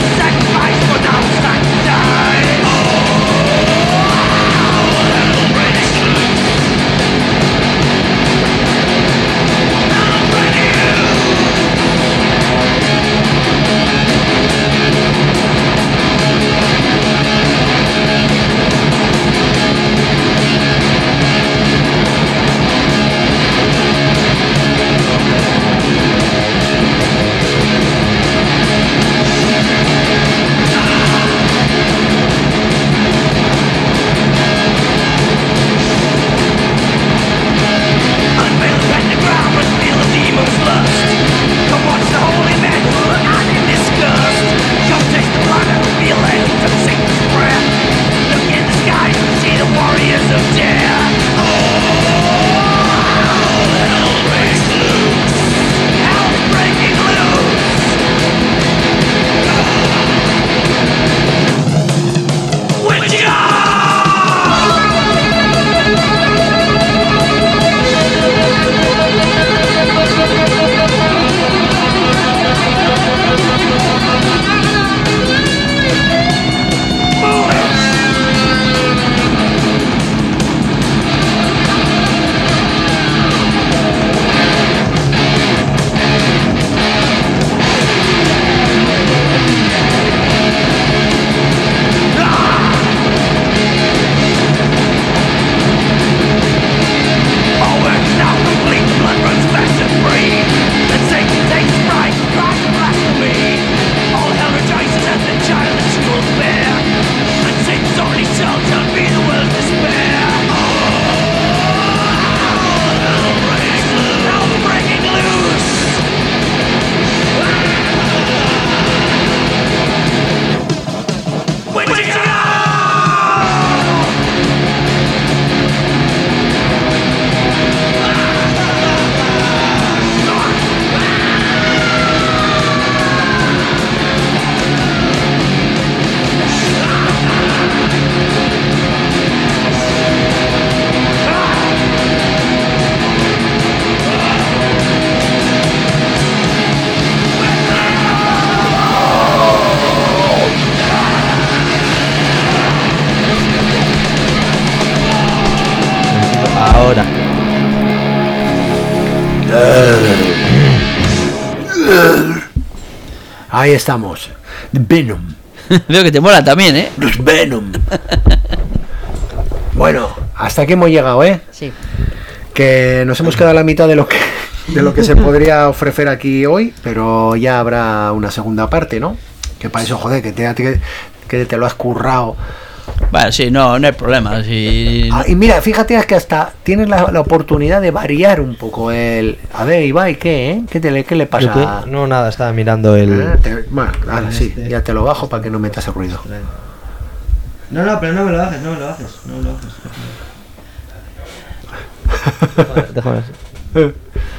Ahí estamos. Venom. Veo que te mola también, ¿eh? Los Venom. Bueno, hasta aquí hemos llegado, ¿eh? Sí. Que nos hemos quedado a la mitad de lo que de lo que se podría ofrecer aquí hoy, pero ya habrá una segunda parte, ¿no? Que para eso, joder, que te, que, que te lo has currado. Bueno, sí, no, no hay problema. Si... Ah, y mira, fíjate es que hasta tienes la, la oportunidad de variar un poco el... A ver, Ibai, ¿qué, eh? ¿Qué, te, qué le pasa? No, nada, estaba mirando el... Ah, te- bueno, ahora sí, ya te lo bajo para que no metas el ruido. No, no, pero no me lo bajes, no me lo bajes, no me lo bajes. Déjame así.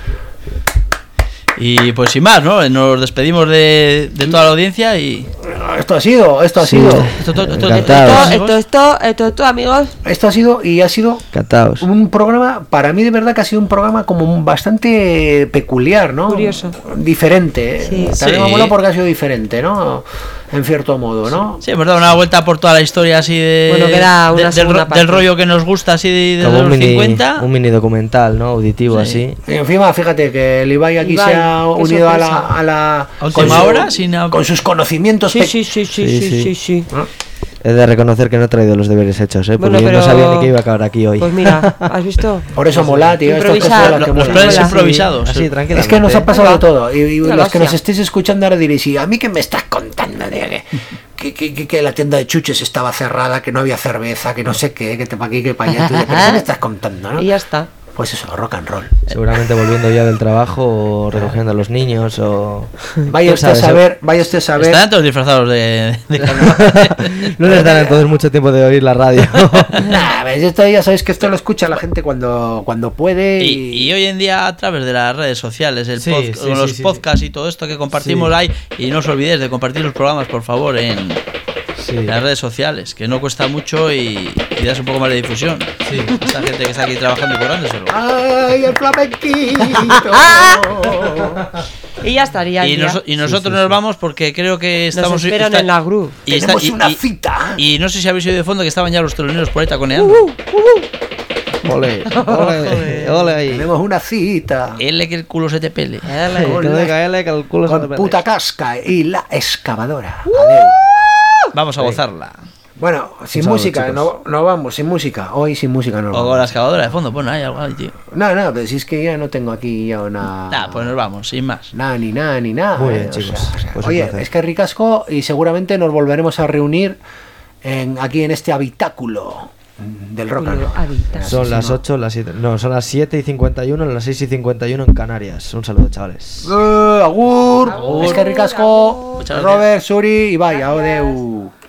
Y pues sin más, ¿no? Nos despedimos de, de toda la audiencia y... Esto ha sido, esto ha Sí. sido, Esto, esto, esto, Encantados. Esto, esto, esto, esto, esto, amigos. esto ha sido y ha sido Encantados. un programa, para mí de verdad que ha sido un programa como bastante peculiar, ¿no? Curioso. Diferente, ¿eh? Sí. También me Sí. mola porque ha sido diferente, ¿no? En cierto modo, ¿no? Sí, hemos dado una vuelta por toda la historia así de... Bueno, queda una de- del, segunda ro- parte. del rollo que nos gusta así de, de Como los un mini, cincuenta. un mini documental, ¿no? Auditivo Sí. así. Y encima, fíjate que el Ibai aquí Ibai, se ha qué unido a la, sorpresa. a la A última su- hora, sin ab- con sus conocimientos. Sí, pe- sí, sí, sí, Sí, sí, sí. sí, sí. ¿no? He de reconocer que no he traído los deberes hechos, ¿eh? Porque Bueno, yo pero- no sabía ni que iba a acabar aquí hoy. Pues mira, ¿has visto? Por eso mola, tío. Estas Improvisar. cosas son las que Los molan. planes Mola. improvisados. Así, tranquila. Es que nos ha pasado de todo. Y, y Una los que nos hostia. estéis escuchando ahora diréis, ¿y a mí qué me estás contando? De que, que, que, que la tienda de chuches estaba cerrada, que no había cerveza, que no sé qué, que te pa' aquí, que pa' allá. Tú dices, ¿pero qué me estás contando, no? Y ya está. Pues eso, rock and roll. Seguramente volviendo ya del trabajo o recogiendo a los niños o... Vaya ¿Quién usted a sabe? saber, vaya usted a saber. Están todos disfrazados de... de carnaval. No les dan entonces mucho tiempo de oír la radio. Nah, ves, esto ya sabéis que esto lo escucha la gente cuando, cuando puede. Y, Y, y hoy en día a través de las redes sociales, el Sí, pod- sí, los sí, sí. podcasts y todo esto que compartimos Sí. ahí, y no os olvidéis de compartir los programas, por favor, en Sí. las redes sociales, que no cuesta mucho y, y das un poco más de difusión. Sí. Esta gente que está aquí trabajando y currándoselo. ¡Ay, el flamenquito! Y ya estaría. Y, el día. nos- y nosotros nos vamos porque creo que estamos... Nos esperan está- en la gru. y está- Tenemos y- una y- cita. Y no sé si habéis oído de fondo que estaban ya los teloneros por ahí taconeando. Ole, ole, ole ahí. Tenemos una cita. L que el culo se te pele. Ele, Con que la- diga ele, que el culo se te Con pele. puta casca y la excavadora. Uh. Adeu. Vamos a gozarla. Bueno, sin saludo, música, chicos. no, no vamos, sin música. Hoy sin música no O con vamos. la excavadora de fondo, bueno, hay algo ahí, tío. No, no, pero si es que ya no tengo aquí ya una. Nah, pues nos vamos, sin más. Nada, ni nada, ni nada. Muy eh, bien, o chicos. sea, o sea, Pues un oye, placer. es que ricasco y seguramente nos volveremos a reunir en, aquí en este habitáculo del rock and roll. Habitáculo. Son las ocho, las siete. No, son las siete y cincuenta y uno, las seis y cincuenta y uno en Canarias. Un saludo, chavales. Eh, agur, es que ricasco, Muchas gracias. Robert, Suri y vaya, adeu.